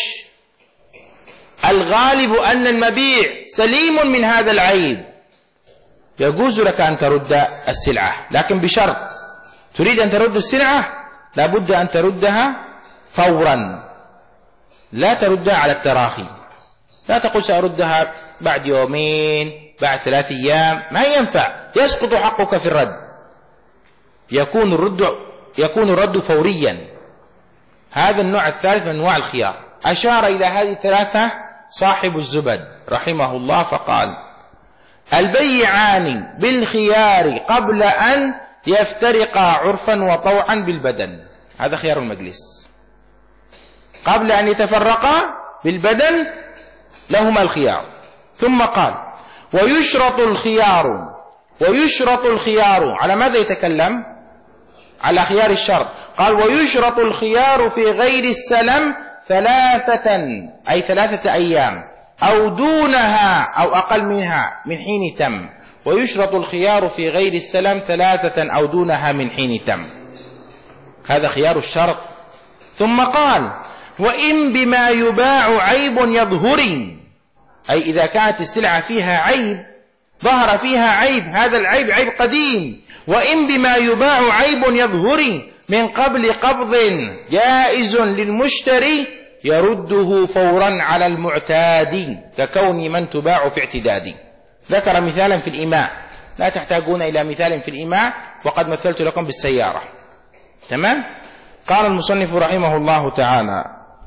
الغالب أن المبيع سليم من هذا العيب، يجوز لك أن ترد السلعة، لكن بشرط. تريد أن ترد السلعة لابد أن تردها فورا، لا تردها على التراخي. لا تقول سأردها بعد يومين، بعد ثلاث أيام، ما ينفع، يسقط حقك في الرد. يكون الرد يكون الرد فوريا. هذا النوع الثالث من أنواع الخيار. أشار إلى هذه الثلاثة صاحب الزبد رحمه الله فقال: البيعان بالخيار قبل أن يفترقا عرفا وطوعا بالبدن. هذا خيار المجلس. قبل أن يتفرقا بالبدن لهما الخيار. ثم قال: ويشرط الخيار ويشرط الخيار على ماذا يتكلم؟ على خيار الشرط. قال: ويشرط الخيار في غير السلم ثلاثة، أي ثلاثة أيام أو دونها أو أقل منها من حين تم. ويشرط الخيار في غير السلم ثلاثة أو دونها من حين تم. هذا خيار الشرط. ثم قال: وإن بما يباع عيب يظهر، أي إذا كانت السلعة فيها عيب، ظهر فيها عيب، هذا العيب عيب قديم، وإن بما يباع عيب يظهر من قبل قبض جائز للمشتري يرده فورا على المعتاد، ككون من تباع في اعتداد. ذكر مثالا في الإماء، لا تحتاجون إلى مثال في الإماء وقد مثلت لكم بالسيارة. تمام؟ قال المصنف رحمه الله تعالى: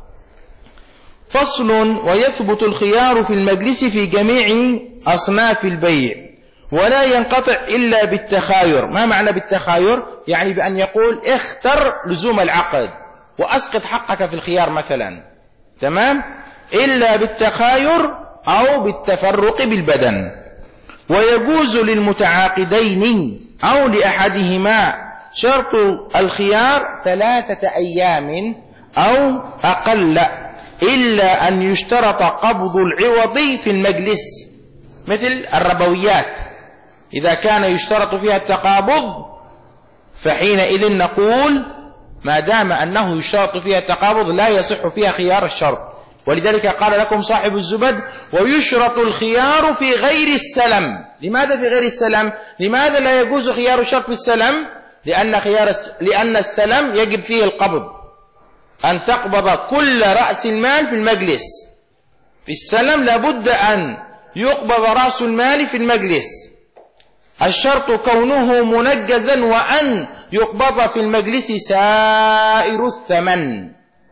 فصل: ويثبت الخيار في المجلس في جميع أصناف البيع ولا ينقطع إلا بالتخاير. ما معنى بالتخاير؟ يعني بأن يقول اختر لزوم العقد وأسقط حقك في الخيار مثلا. تمام؟ إلا بالتخاير أو بالتفرق بالبدن. ويجوز للمتعاقدين أو لأحدهما شرط الخيار ثلاثة أيام أو أقل، إلا أن يشترط قبض العوض في المجلس، مثل الربويات إذا كان يشترط فيها التقابض فحينئذ نقول ما دام أنه يشترط فيها التقابض لا يصح فيها خيار الشرط. ولذلك قال لكم صاحب الزبد: ويشرط الخيار في غير السلم. لماذا في غير السلم؟ لماذا لا يجوز خيار الشرط في السلم؟ لأن, خيار لأن السلم يجب فيه القبض، أن تقبض كل رأس المال في المجلس. في السلم لابد أن يقبض رأس المال في المجلس. الشرط كونه منجزا وأن يقبض في المجلس سائر الثمن.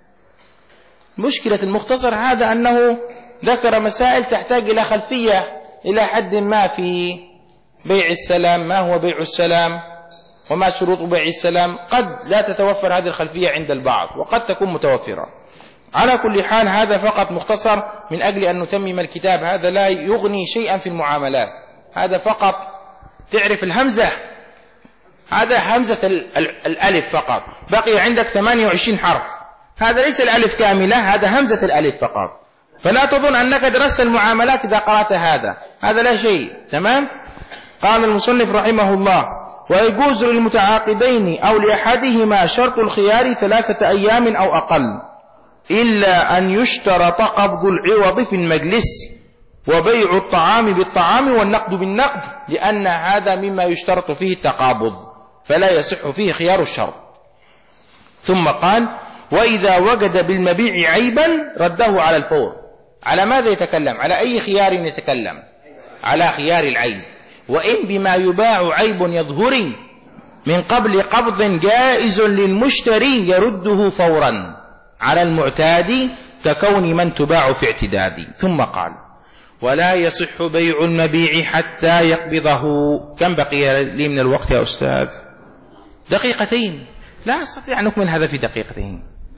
مشكلة المختصر هذا أنه ذكر مسائل تحتاج إلى خلفية إلى حد ما في بيع السلام، ما هو بيع السلام وما شروط بيع السلام. قد لا تتوفر هذه الخلفية عند البعض وقد تكون متوفرة. على كل حال هذا فقط مختصر من أجل أن نتمم الكتاب. هذا لا يغني شيئا في المعاملات، هذا فقط تعرف الهمزة، هذا همزة الألف فقط. بقي عندك ثمانية وعشرين حرف، هذا ليس الألف كاملة، هذا همزة الألف فقط. فلا تظن أنك درست المعاملات إذا قرأت هذا، هذا لا شيء. تمام؟ قال المصنف رحمه الله: ويجوز للمتعاقدين أو لأحدهما شرط الخيار ثلاثة أيام أو أقل، إلا أن يشترط قبض العوض في المجلس وبيع الطعام بالطعام والنقد بالنقد، لأن هذا مما يشترط فيه التقابض فلا يصح فيه خيار الشرط. ثم قال: وإذا وجد بالمبيع عيبا رده على الفور. على ماذا يتكلم؟ على أي خيار يتكلم؟ على خيار العيب. وإن بما يباع عيب يظهر من قبل قبض جائز للمشتري يرده فورا على المعتاد، ككون من تباع في اعتدادي. ثم قال: ولا يصح بيع المبيع حتى يقبضه. كم بقي لي من الوقت يا أستاذ؟ دقيقتين. لا أستطيع أن أكمل هذا في دقيقتين.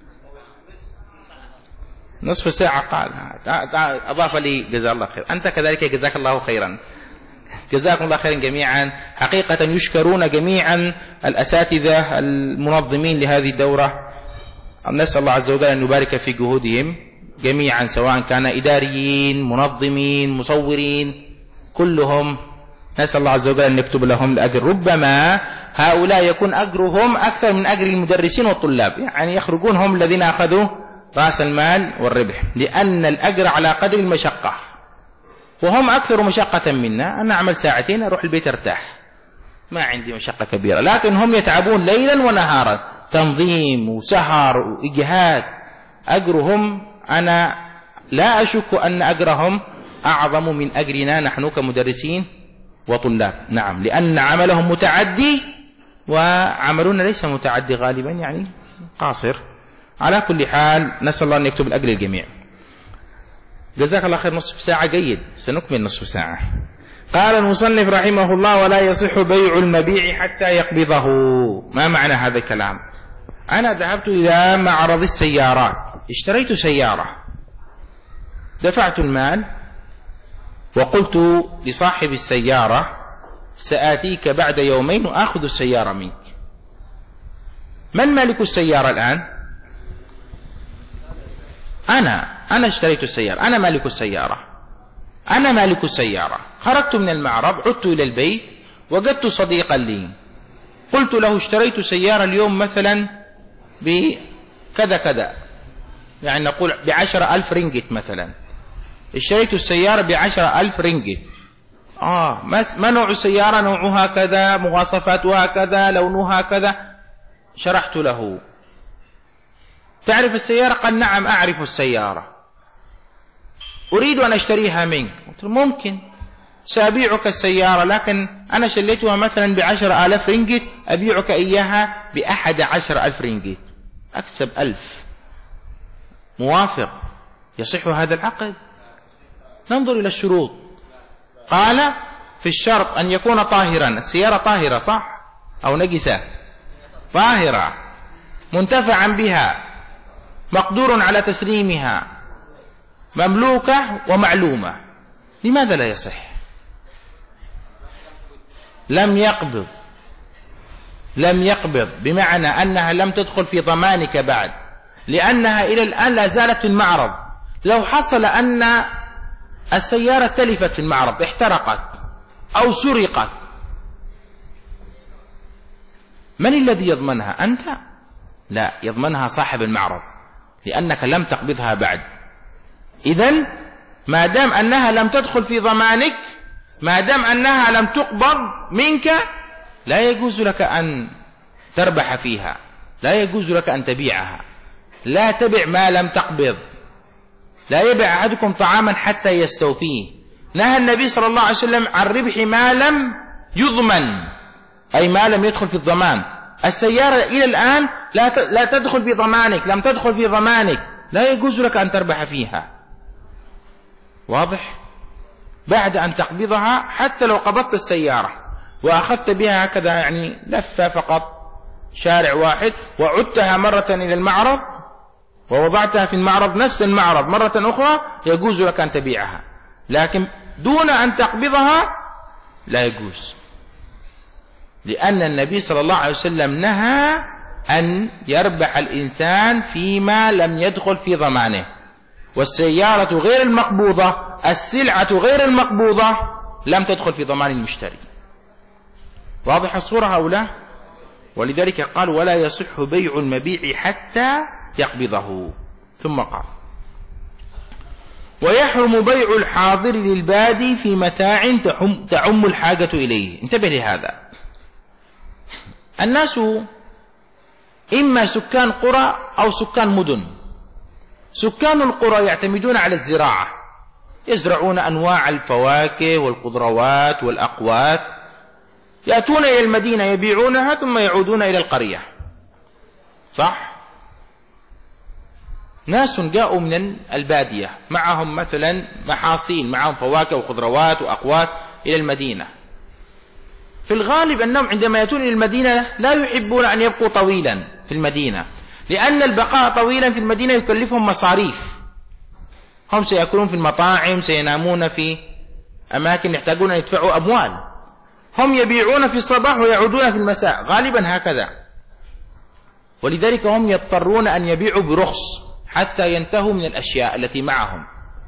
نصف ساعة قال. أضاف لي جزاه الله خير. أنت كذلك جزاك الله خيرا. جزاكم الله خيرا جميعا. حقيقة يشكرون جميعا الأساتذة المنظمين لهذه الدورة. نسأل الله عز وجل أن يبارك في جهودهم جميعا، سواء كان إداريين، منظمين، مصورين، كلهم نسأل الله عز وجل أن يكتب لهم الأجر. ربما هؤلاء يكون أجرهم أكثر من أجر المدرسين والطلاب، يعني يخرجون هم الذين أخذوا رأس المال والربح، لأن الأجر على قدر المشقة، وهم أكثر مشقة منا. أنا أعمل ساعتين أروح البيت أرتاح، ما عندي مشقة كبيرة، لكن هم يتعبون ليلا ونهارا، تنظيم وسهر وإجهاد. أجرهم أنا لا أشك أن أجرهم أعظم من أجرنا نحن كمدرسين وطلاب. نعم، لأن عملهم متعدي وعملنا ليس متعدي غالبا، يعني قاصر. على كل حال نسأل الله أن يكتب الأجر الجميع. جزاك الله خير. نصف ساعة جيد، سنكمل نصف ساعة. قال المصنف رحمه الله: ولا يصح بيع المبيع حتى يقبضه. ما معنى هذا الكلام؟ أنا ذهبت إلى معرض السيارات، اشتريت سيارة، دفعت المال وقلت لصاحب السيارة: سآتيك بعد يومين وآخذ السيارة منك. من مالك السيارة الآن؟ أنا أنا اشتريت السيارة، أنا مالك السيارة، أنا مالك السيارة. خرجت من المعرض، عدت إلى البيت، وجدت صديقا لي، قلت له: اشتريت سيارة اليوم مثلا بكذا كذا، يعني نقول بعشرة ألف رينجت مثلا، اشتريت السيارة بعشرة ألف رينجت. آه ما نوع السيارة؟ نوعها كذا، مواصفاتها كذا، لونها كذا. شرحت له: تعرف السيارة؟ قال: نعم أعرف السيارة، أريد أن أشتريها منك. قلت له: ممكن، سأبيعك السيارة، لكن أنا شليتها مثلا بعشر آلاف رينجت، أبيعك إياها بأحد عشر ألف رينجت، أكسب ألف. موافق؟ يصح هذا العقد؟ ننظر إلى الشروط. قال: في الشرط أن يكون طاهرا. السيارة طاهرة صح أو نجسة؟ طاهرة، منتفعا بها، مقدور على تسليمها، مملوكة ومعلومة. لماذا لا يصح؟ لم يقبض، لم يقبض بمعنى أنها لم تدخل في ضمانك بعد، لأنها إلى الآن لا زالت في المعرض. لو حصل أن السيارة تلفت في المعرض، احترقت أو سرقت، من الذي يضمنها؟ أنت؟ لا، يضمنها صاحب المعرض، لأنك لم تقبضها بعد. إذن ما دام أنها لم تدخل في ضمانك، ما دام أنها لم تقبض منك، لا يجوز لك أن تربح فيها، لا يجوز لك أن تبيعها. لا تبع ما لم تقبض. لا يبيع أحدكم طعاما حتى يستوفيه. نهى النبي صلى الله عليه وسلم عن ربح ما لم يضمن، أي ما لم يدخل في الضمان. السيارة إلى الآن لا تدخل في ضمانك، لم تدخل في ضمانك، لا يجوز لك أن تربح فيها. واضح؟ بعد أن تقبضها، حتى لو قبضت السيارة وأخذت بها هكذا يعني لفة فقط، شارع واحد، وعدتها مرة إلى المعرض ووضعتها في المعرض، نفس المعرض مرة أخرى، يجوز لك أن تبيعها، لكن دون أن تقبضها لا يجوز، لأن النبي صلى الله عليه وسلم نهى أن يربح الإنسان فيما لم يدخل في ضمانه. والسيارة غير المقبوضة، السلعة غير المقبوضة، لم تدخل في ضمان المشتري. واضح الصورة هؤلاء؟ ولذلك قال: ولا يصح بيع المبيع حتى يقبضه. ثم قال: ويحرم بيع الحاضر للبادي في متاع تعم الحاجة إليه. انتبه لهذا. الناس إما سكان قرى أو سكان مدن. سكان القرى يعتمدون على الزراعة، يزرعون أنواع الفواكه والخضروات والأقوات، يأتون إلى المدينة يبيعونها ثم يعودون إلى القرية، صح؟ ناس جاءوا من البادية معهم مثلا محاصيل، معهم فواكه وخضروات وأقوات إلى المدينة. في الغالب أنهم عندما يأتون إلى المدينة لا يحبون أن يبقوا طويلا في المدينة، لأن البقاء طويلا في المدينة يكلفهم مصاريف. هم سيأكلون في المطاعم، سينامون في أماكن يحتاجون أن يدفعوا أموال. هم يبيعون في الصباح ويعودون في المساء، غالبا هكذا. ولذلك هم يضطرون أن يبيعوا برخص حتى ينتهوا من الأشياء التي معهم.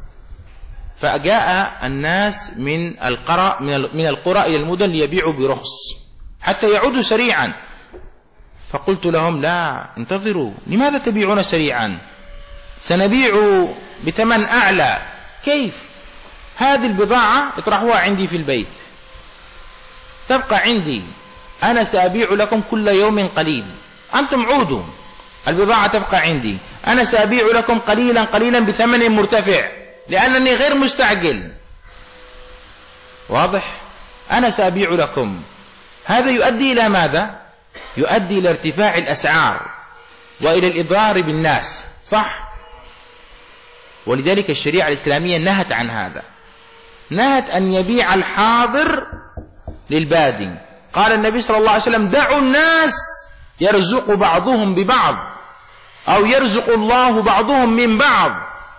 فجاء الناس من القرى من القرى إلى المدن ليبيعوا برخص حتى يعودوا سريعا. فقلت لهم: لا، انتظروا، لماذا تبيعون سريعا؟ سنبيع بثمن أعلى. كيف؟ هذه البضاعة اطرحوها عندي في البيت، تبقى عندي، أنا سأبيع لكم كل يوم قليل، أنتم عودوا، البضاعة تبقى عندي، أنا سأبيع لكم قليلا قليلا بثمن مرتفع لأنني غير مستعجل. واضح؟ أنا سأبيع لكم. هذا يؤدي إلى ماذا؟ يؤدي إلى ارتفاع الأسعار وإلى الإضرار بالناس، صح؟ ولذلك الشريعة الإسلامية نهت عن هذا، نهت أن يبيع الحاضر للبادي. قال النبي صلى الله عليه وسلم: دعوا الناس يرزق بعضهم ببعض، أو يرزق الله بعضهم من بعض.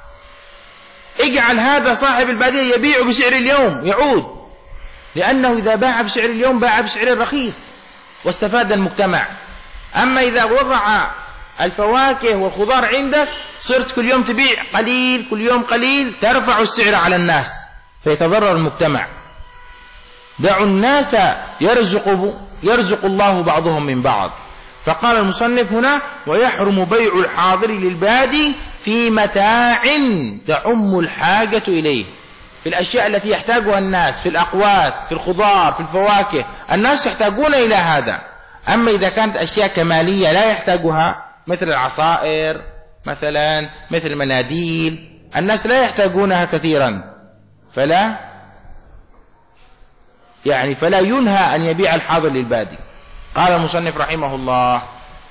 اجعل هذا صاحب البادية يبيع بسعر اليوم يعود، لأنه إذا باع بسعر اليوم باع بسعر رخيص واستفاد المجتمع. أما إذا وضع الفواكه والخضار عندك صرت كل يوم تبيع قليل، كل يوم قليل، ترفع السعر على الناس فيتضرر المجتمع. دعوا الناس يرزق يرزق الله بعضهم من بعض. فقال المصنف هنا: ويحرم بيع الحاضر للبادي في متاع تعم الحاجة إليه، في الأشياء التي يحتاجها الناس، في الأقوات، في الخضار، في الفواكه، الناس يحتاجون إلى هذا. أما إذا كانت أشياء كمالية لا يحتاجها، مثل العصائر مثلا، مثل المناديل، الناس لا يحتاجونها كثيرا، فلا يعني فلا ينهى أن يبيع الحاضر للبادي. قال المصنف رحمه الله: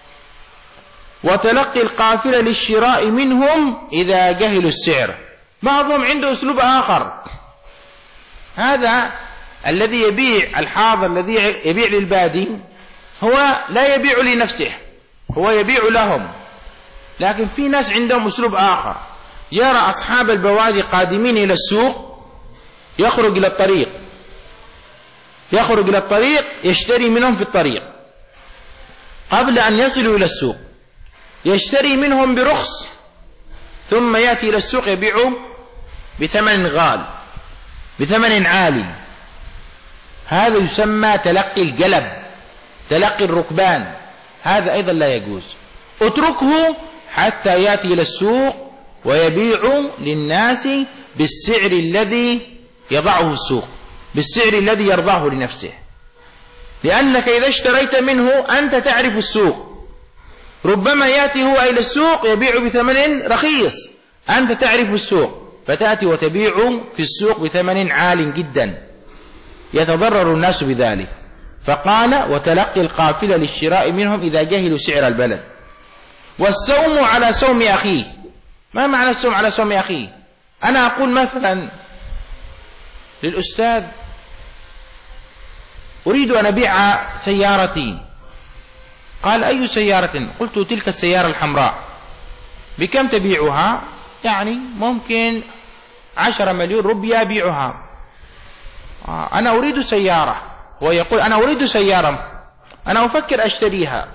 وتلقي القافلة للشراء منهم إذا جهلوا السعر. بعضهم عنده أسلوب آخر، هذا الذي يبيع الحاضر الذي يبيع للبادي هو لا يبيع لنفسه، هو يبيع لهم. لكن في ناس عندهم أسلوب آخر، يرى أصحاب البوادي قادمين إلى السوق، يخرج إلى الطريق يخرج إلى الطريق يشتري منهم في الطريق قبل أن يصلوا إلى السوق، يشتري منهم برخص، ثم يأتي إلى السوق يبيع بثمن غال، بثمن عالي. هذا يسمى تلقي الجلب، تلقي الركبان، هذا أيضا لا يجوز. اتركه حتى يأتي إلى السوق ويبيع للناس بالسعر الذي يضعه السوق، بالسعر الذي يرضاه لنفسه، لأنك إذا اشتريت منه أنت تعرف السوق، ربما يأتي هو إلى السوق يبيع بثمن رخيص، أنت تعرف السوق فتأتي وتبيع في السوق بثمن عال جدا، يتضرر الناس بذلك. فقال: وتلقي القافلة للشراء منهم إذا جهلوا سعر البلد. والسوم على سوم أخيه. ما معنى السوم على سوم أخيه؟ أنا أقول مثلا للأستاذ: أريد أن أبيع سيارتي. قال: أي سيارة؟ قلت: تلك السيارة الحمراء. بكم تبيعها؟ يعني ممكن عشرة مليون روبيا أبيعها. آه أنا أريد سيارة. هو يقول: أنا أريد سيارة، أنا أفكر أشتريها.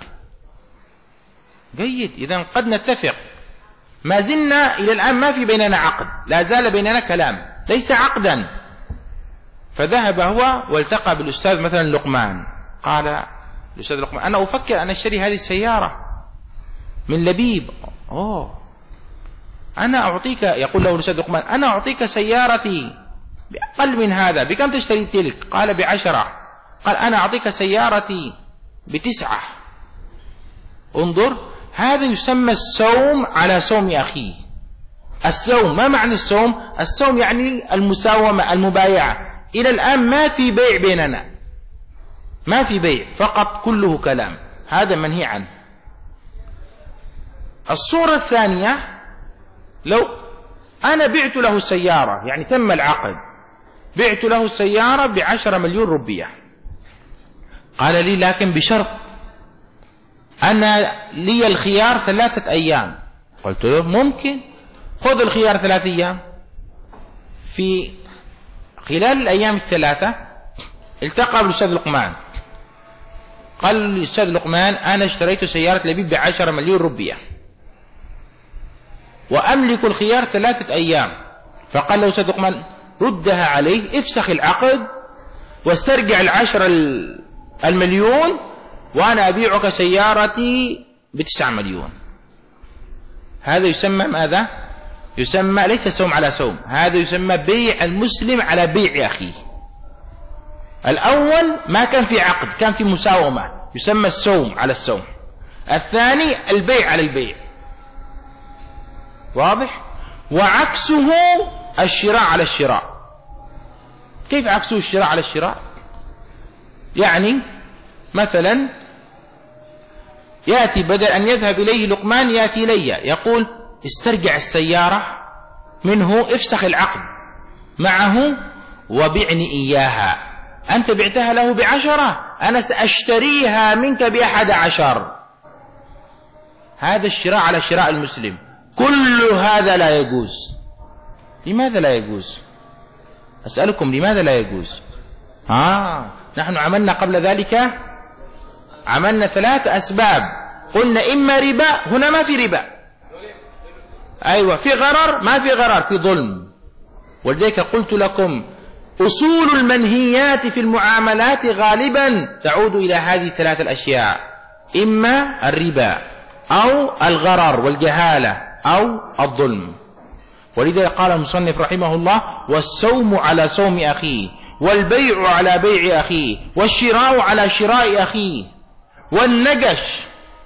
جيد، إذن قد نتفق. ما زلنا إلى الآن ما في بيننا عقد، لا زال بيننا كلام، ليس عقدا. فذهب هو والتقى بالأستاذ مثلا لقمان. قال الأستاذ لقمان: أنا أفكر أن أشتري هذه السيارة من لبيب. أوه أنا أعطيك، يقول له الأستاذ لقمان: أنا أعطيك سيارتي بأقل من هذا، بكم تشتري تلك؟ قال: بعشرة. قال: أنا أعطيك سيارتي بتسعة. انظر، هذا يسمى السوم على سوم أخيه. السوم، ما معنى السوم؟ السوم يعني المساومة، المبايعة. إلى الآن ما في بيع بيننا، ما في بيع، فقط كله كلام، هذا منهي عنه. الصورة الثانية لو أنا بعت له السيارة، يعني تم العقد، بعت له السيارة بعشرة مليون روبية، قال لي لكن بشرط أنا لي الخيار ثلاثة أيام. قلت له ممكن، خذ الخيار ثلاثة أيام. في خلال الأيام الثلاثة التقى بالأستاذ لقمان، قال الأستاذ لقمان أنا اشتريت سيارة لبيب بعشرة مليون روبية وأملك الخيار ثلاثة أيام. فقال له الأستاذ لقمان ردها عليه، افسخ العقد واسترجع العشرة المليون وأنا أبيعك سيارتي بتسعة مليون. هذا يسمى ماذا؟ يسمى ليس سوم على سوم، هذا يسمى بيع المسلم على بيع أخيه. الأول ما كان في عقد، كان في مساومة، يسمى السوم على السوم. الثاني البيع على البيع، واضح؟ وعكسه الشراء على الشراء. كيف عكسه الشراء على الشراء؟ يعني مثلا يأتي بدل أن يذهب إليه لقمان يأتي إلي يقول استرجع السيارة منه، افسخ العقد معه وبعني إياها. أنت بعتها له بعشرة، أنا سأشتريها منك بأحد عشر. هذا الشراء على شراء المسلم. كل هذا لا يجوز. لماذا لا يجوز؟ أسألكم لماذا لا يجوز؟ آه نحن عملنا قبل ذلك، عملنا ثلاث أسباب، قلنا إما ربا، هنا ما في ربا، أيوة في غرر، ما في غرر، في ظلم. ولذلك قلت لكم أصول المنهيات في المعاملات غالبا تعود إلى هذه الثلاث الأشياء، إما الربا أو الغرر والجهالة أو الظلم. ولذا قال المصنف رحمه الله والسوم على سوم أخيه، والبيع على بيع أخيه، والشراء على شراء أخيه. والنجش،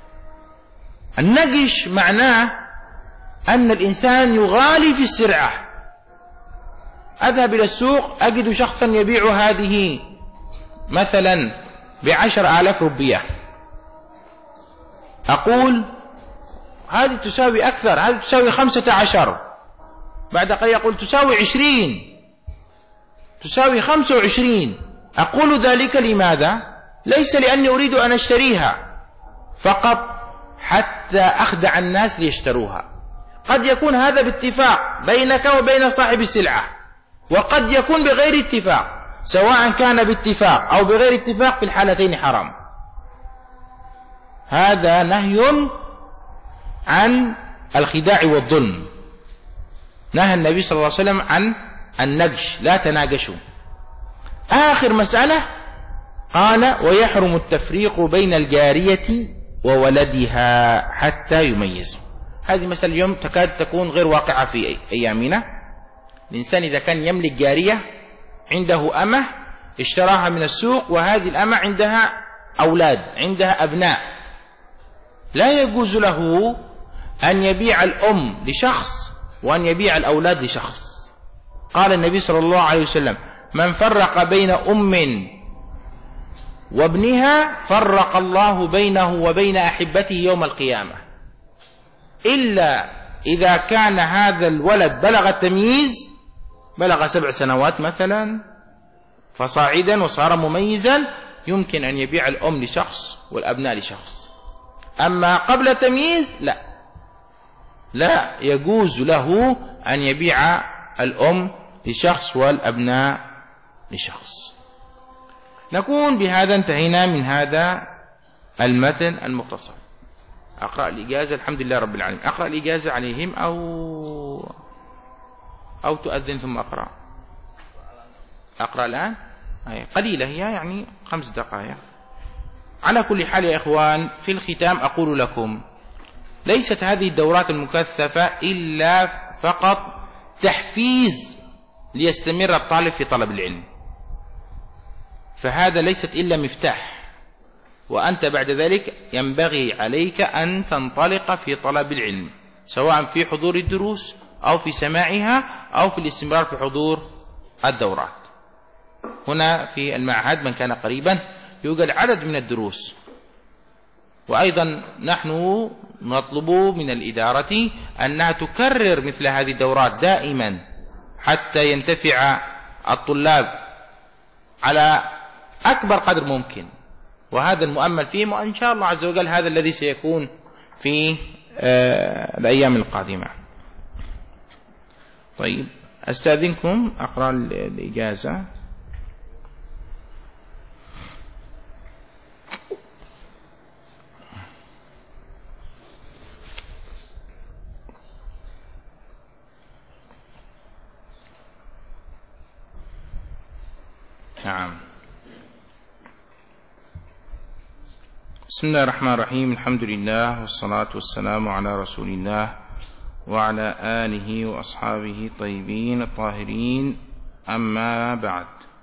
النجش معناه أن الإنسان يغالي في السرعة. أذهب إلى السوق أجد شخصا يبيع هذه مثلا بعشر آلاف روبية، أقول هذه تساوي أكثر، هذه تساوي خمسة عشر. بعد قليل يقول تساوي عشرين، تساوي خمسة وعشرين. أقول ذلك لماذا؟ ليس لأني أريد أن أشتريها فقط حتى أخدع الناس ليشتروها. قد يكون هذا باتفاق بينك وبين صاحب السلعة، وقد يكون بغير اتفاق. سواء كان باتفاق أو بغير اتفاق في الحالتين حرام. هذا نهي عن الخداع والظلم. نهى النبي صلى الله عليه وسلم عن النجش، لا تناجشوا. آخر مسألة قال ويحرم التفريق بين الجارية وولدها حتى يميزوا. هذه مسألة اليوم تكاد تكون غير واقعة في أيامنا. الإنسان إذا كان يملك جارية عنده أمة اشتراها من السوق، وهذه الأمة عندها أولاد، عندها أبناء، لا يجوز له أن يبيع الأم لشخص وأن يبيع الأولاد لشخص. قال النبي صلى الله عليه وسلم من فرق بين أم وابنها فرق الله بينه وبين أحبته يوم القيامة، إلا إذا كان هذا الولد بلغ التمييز، بلغ سبع سنوات مثلا فصاعدا وصار مميزا، يمكن أن يبيع الأم لشخص والأبناء لشخص. أما قبل تمييز لا، لا يجوز له أن يبيع الأم لشخص والأبناء لشخص. نكون بهذا انتهينا من هذا المتن المختصر. أقرأ الإجازة. الحمد لله رب العالمين. أقرأ الإجازة عليهم أو أو تؤذن ثم أقرأ؟ أقرأ الآن؟ قليلة هي، يعني خمس دقائق. على كل حال يا إخوان، في الختام أقول لكم ليست هذه الدورات المكثفة إلا فقط تحفيز ليستمر الطالب في طلب العلم، فهذا ليست إلا مفتاح. وأنت بعد ذلك ينبغي عليك أن تنطلق في طلب العلم، سواء في حضور الدروس أو في سماعها أو في الاستمرار في حضور الدورات. هنا في المعهد من كان قريبا يوجد عدد من الدروس، وأيضا نحن نطلب من الإدارة أنها تكرر مثل هذه الدورات دائما حتى ينتفع الطلاب على أكبر قدر ممكن، وهذا المؤمل فيهم، وإن شاء الله عز وجل هذا الذي سيكون في الأيام القادمة. طيب أستأذنكم أقرأ الإجازة. نعم. بسم الله الرحمن الرحيم، الحمد لله والصلاة والسلام على رسول الله وعلى آله وأصحابه الطيبين الطاهرين، أما بعد.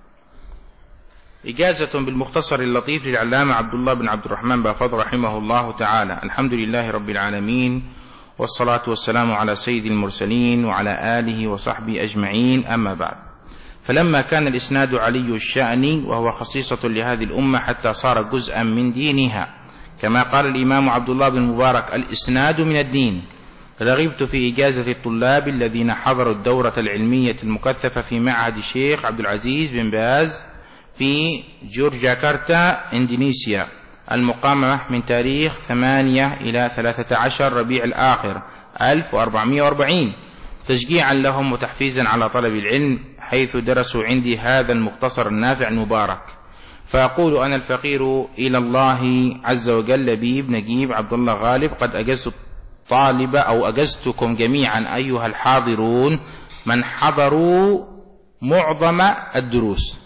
إجازة بالمختصر اللطيف للعلامة عبد الله بن عبد الرحمن بافضل رحمه الله تعالى. الحمد لله رب العالمين، والصلاة والسلام على سيد المرسلين وعلى آله وصحبه أجمعين، أما بعد. فلما كان الإسناد علي الشأن وهو خصيصة لهذه الأمة حتى صار جزءا من دينها، كما قال الإمام عبد الله بن مبارك: الإسناد من الدين. رغبت في إجازة الطلاب الذين حضروا الدورة العلمية المكثفة في معهد الشيخ عبد العزيز بن باز في جورجاكرتا إندونيسيا، المقامة من تاريخ ثمانية إلى ثلاثة عشر ربيع الآخر ألف وأربعمائة وأربعين، تشجيعا لهم وتحفيزا على طلب العلم، حيث درسوا عندي هذا المختصر النافع المبارك. فأقول أنا الفقير إلى الله عز وجل لبيب نجيب عبد الله غالب قد أجزت طالب أو أجزتكم جميعا أيها الحاضرون من حضروا معظم الدروس،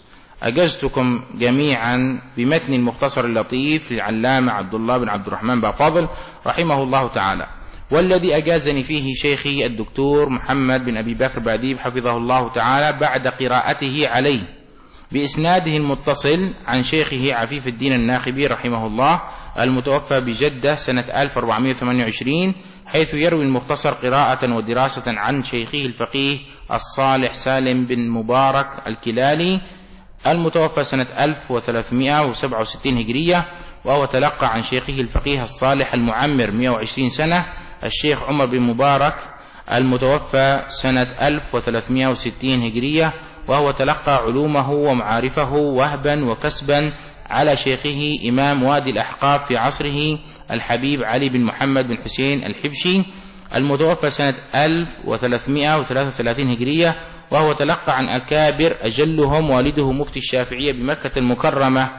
أجزتكم جميعا بمتن المختصر اللطيف للعلامة عبد الله بن عبد الرحمن بافضل رحمه الله تعالى، والذي أجازني فيه شيخي الدكتور محمد بن أبي بكر باديب حفظه الله تعالى بعد قراءته عليه بإسناده المتصل عن شيخه عفيف الدين الناخبي رحمه الله المتوفى بجدة سنة ألف وأربعمائة وثمانية وعشرين، حيث يروي المختصر قراءة ودراسة عن شيخه الفقيه الصالح سالم بن مبارك الكلالي المتوفى سنة ألف وثلاثمائة وسبعة وستين هجرية، وهو تلقى عن شيخه الفقيه الصالح المعمر مئة وعشرين سنة الشيخ عمر بن مبارك المتوفى سنة ألف وثلاثمائة وستين هجرية، وهو تلقى علومه ومعارفه وهبا وكسبا على شيخه إمام وادي الأحقاف في عصره الحبيب علي بن محمد بن حسين الحبشي المتوفى سنة ألف وثلاثمائة وثلاثة وثلاثين هجرية، وهو تلقى عن أكابر أجلهم والده مفتي الشافعية بمكة المكرمة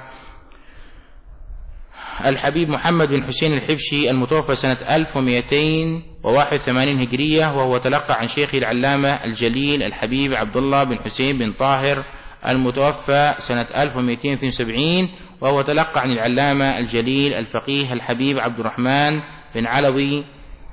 الحبيب محمد بن حسين الحبشي المتوفى سنة ألف ومئتين وواحد وثمانين هجرية، وهو تلقى عن شيخه العلامة الجليل الحبيب عبد الله بن حسين بن طاهر المتوفى سنة ألف ومئتين واثنين وسبعين، وهو تلقى عن العلامة الجليل الفقيه الحبيب عبد الرحمن بن علوي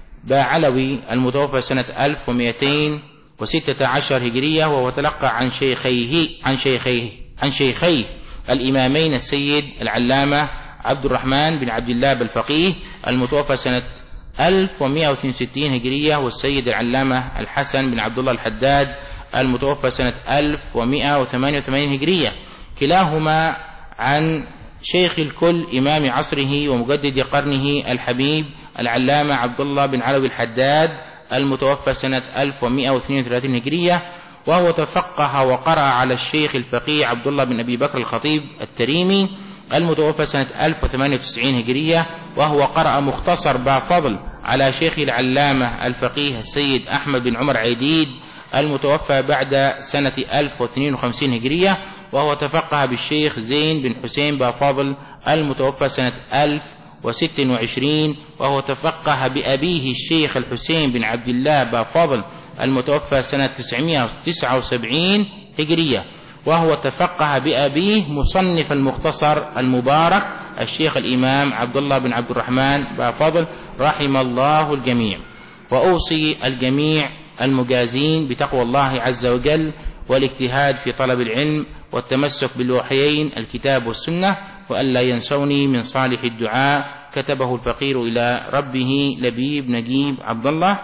باعلوي المتوفى سنة ألف ومئتين وستة عشر هجرية، وهو تلقى عن شيخيه عن شيخيه عن شيخيه الإمامين السيد العلامة عبد الرحمن بن عبد الله بالفقيه المتوفى سنة ألف ومئة واثنين وستين هجرية، والسيد العلامة الحسن بن عبد الله الحداد المتوفى سنة ألف ومئة وثمانية وثمانين هجرية، كلاهما عن شيخ الكل إمام عصره ومجدد قرنه الحبيب العلامة عبد الله بن علوي الحداد المتوفى سنة ألف ومئة واثنين وثلاثين هجرية، وهو تفقه وقرأ على الشيخ الفقيه عبد الله بن أبي بكر الخطيب التريمي المتوفى سنة ألف وثمانية وتسعين هجرية، وهو قرأ مختصر بافضل على شيخ العلامة الفقيه السيد أحمد بن عمر عيديد المتوفى بعد سنة ألف واثنين وخمسين هجرية، وهو تفقه بالشيخ زين بن حسين بافضل المتوفى سنة ألف وستة وعشرين، وهو تفقه بأبيه الشيخ الحسين بن عبد الله بافضل المتوفى سنة تسعمائة وتسعة وسبعين هجرية، وهو تفقه بأبيه مصنف المختصر المبارك الشيخ الإمام عبد الله بن عبد الرحمن بافضل رحم الله الجميع. وأوصي الجميع المجازين بتقوى الله عز وجل والاجتهاد في طلب العلم والتمسك بالوحيين الكتاب والسنة، وألا ينسوني من صالح الدعاء. كتبه الفقير إلى ربه لبيب نجيب عبد الله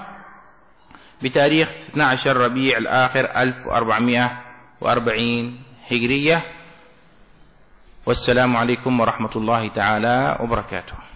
بتاريخ اثني عشر ربيع الآخر ألف وأربعمائة وأربعين هجرية. والسلام عليكم ورحمة الله تعالى وبركاته.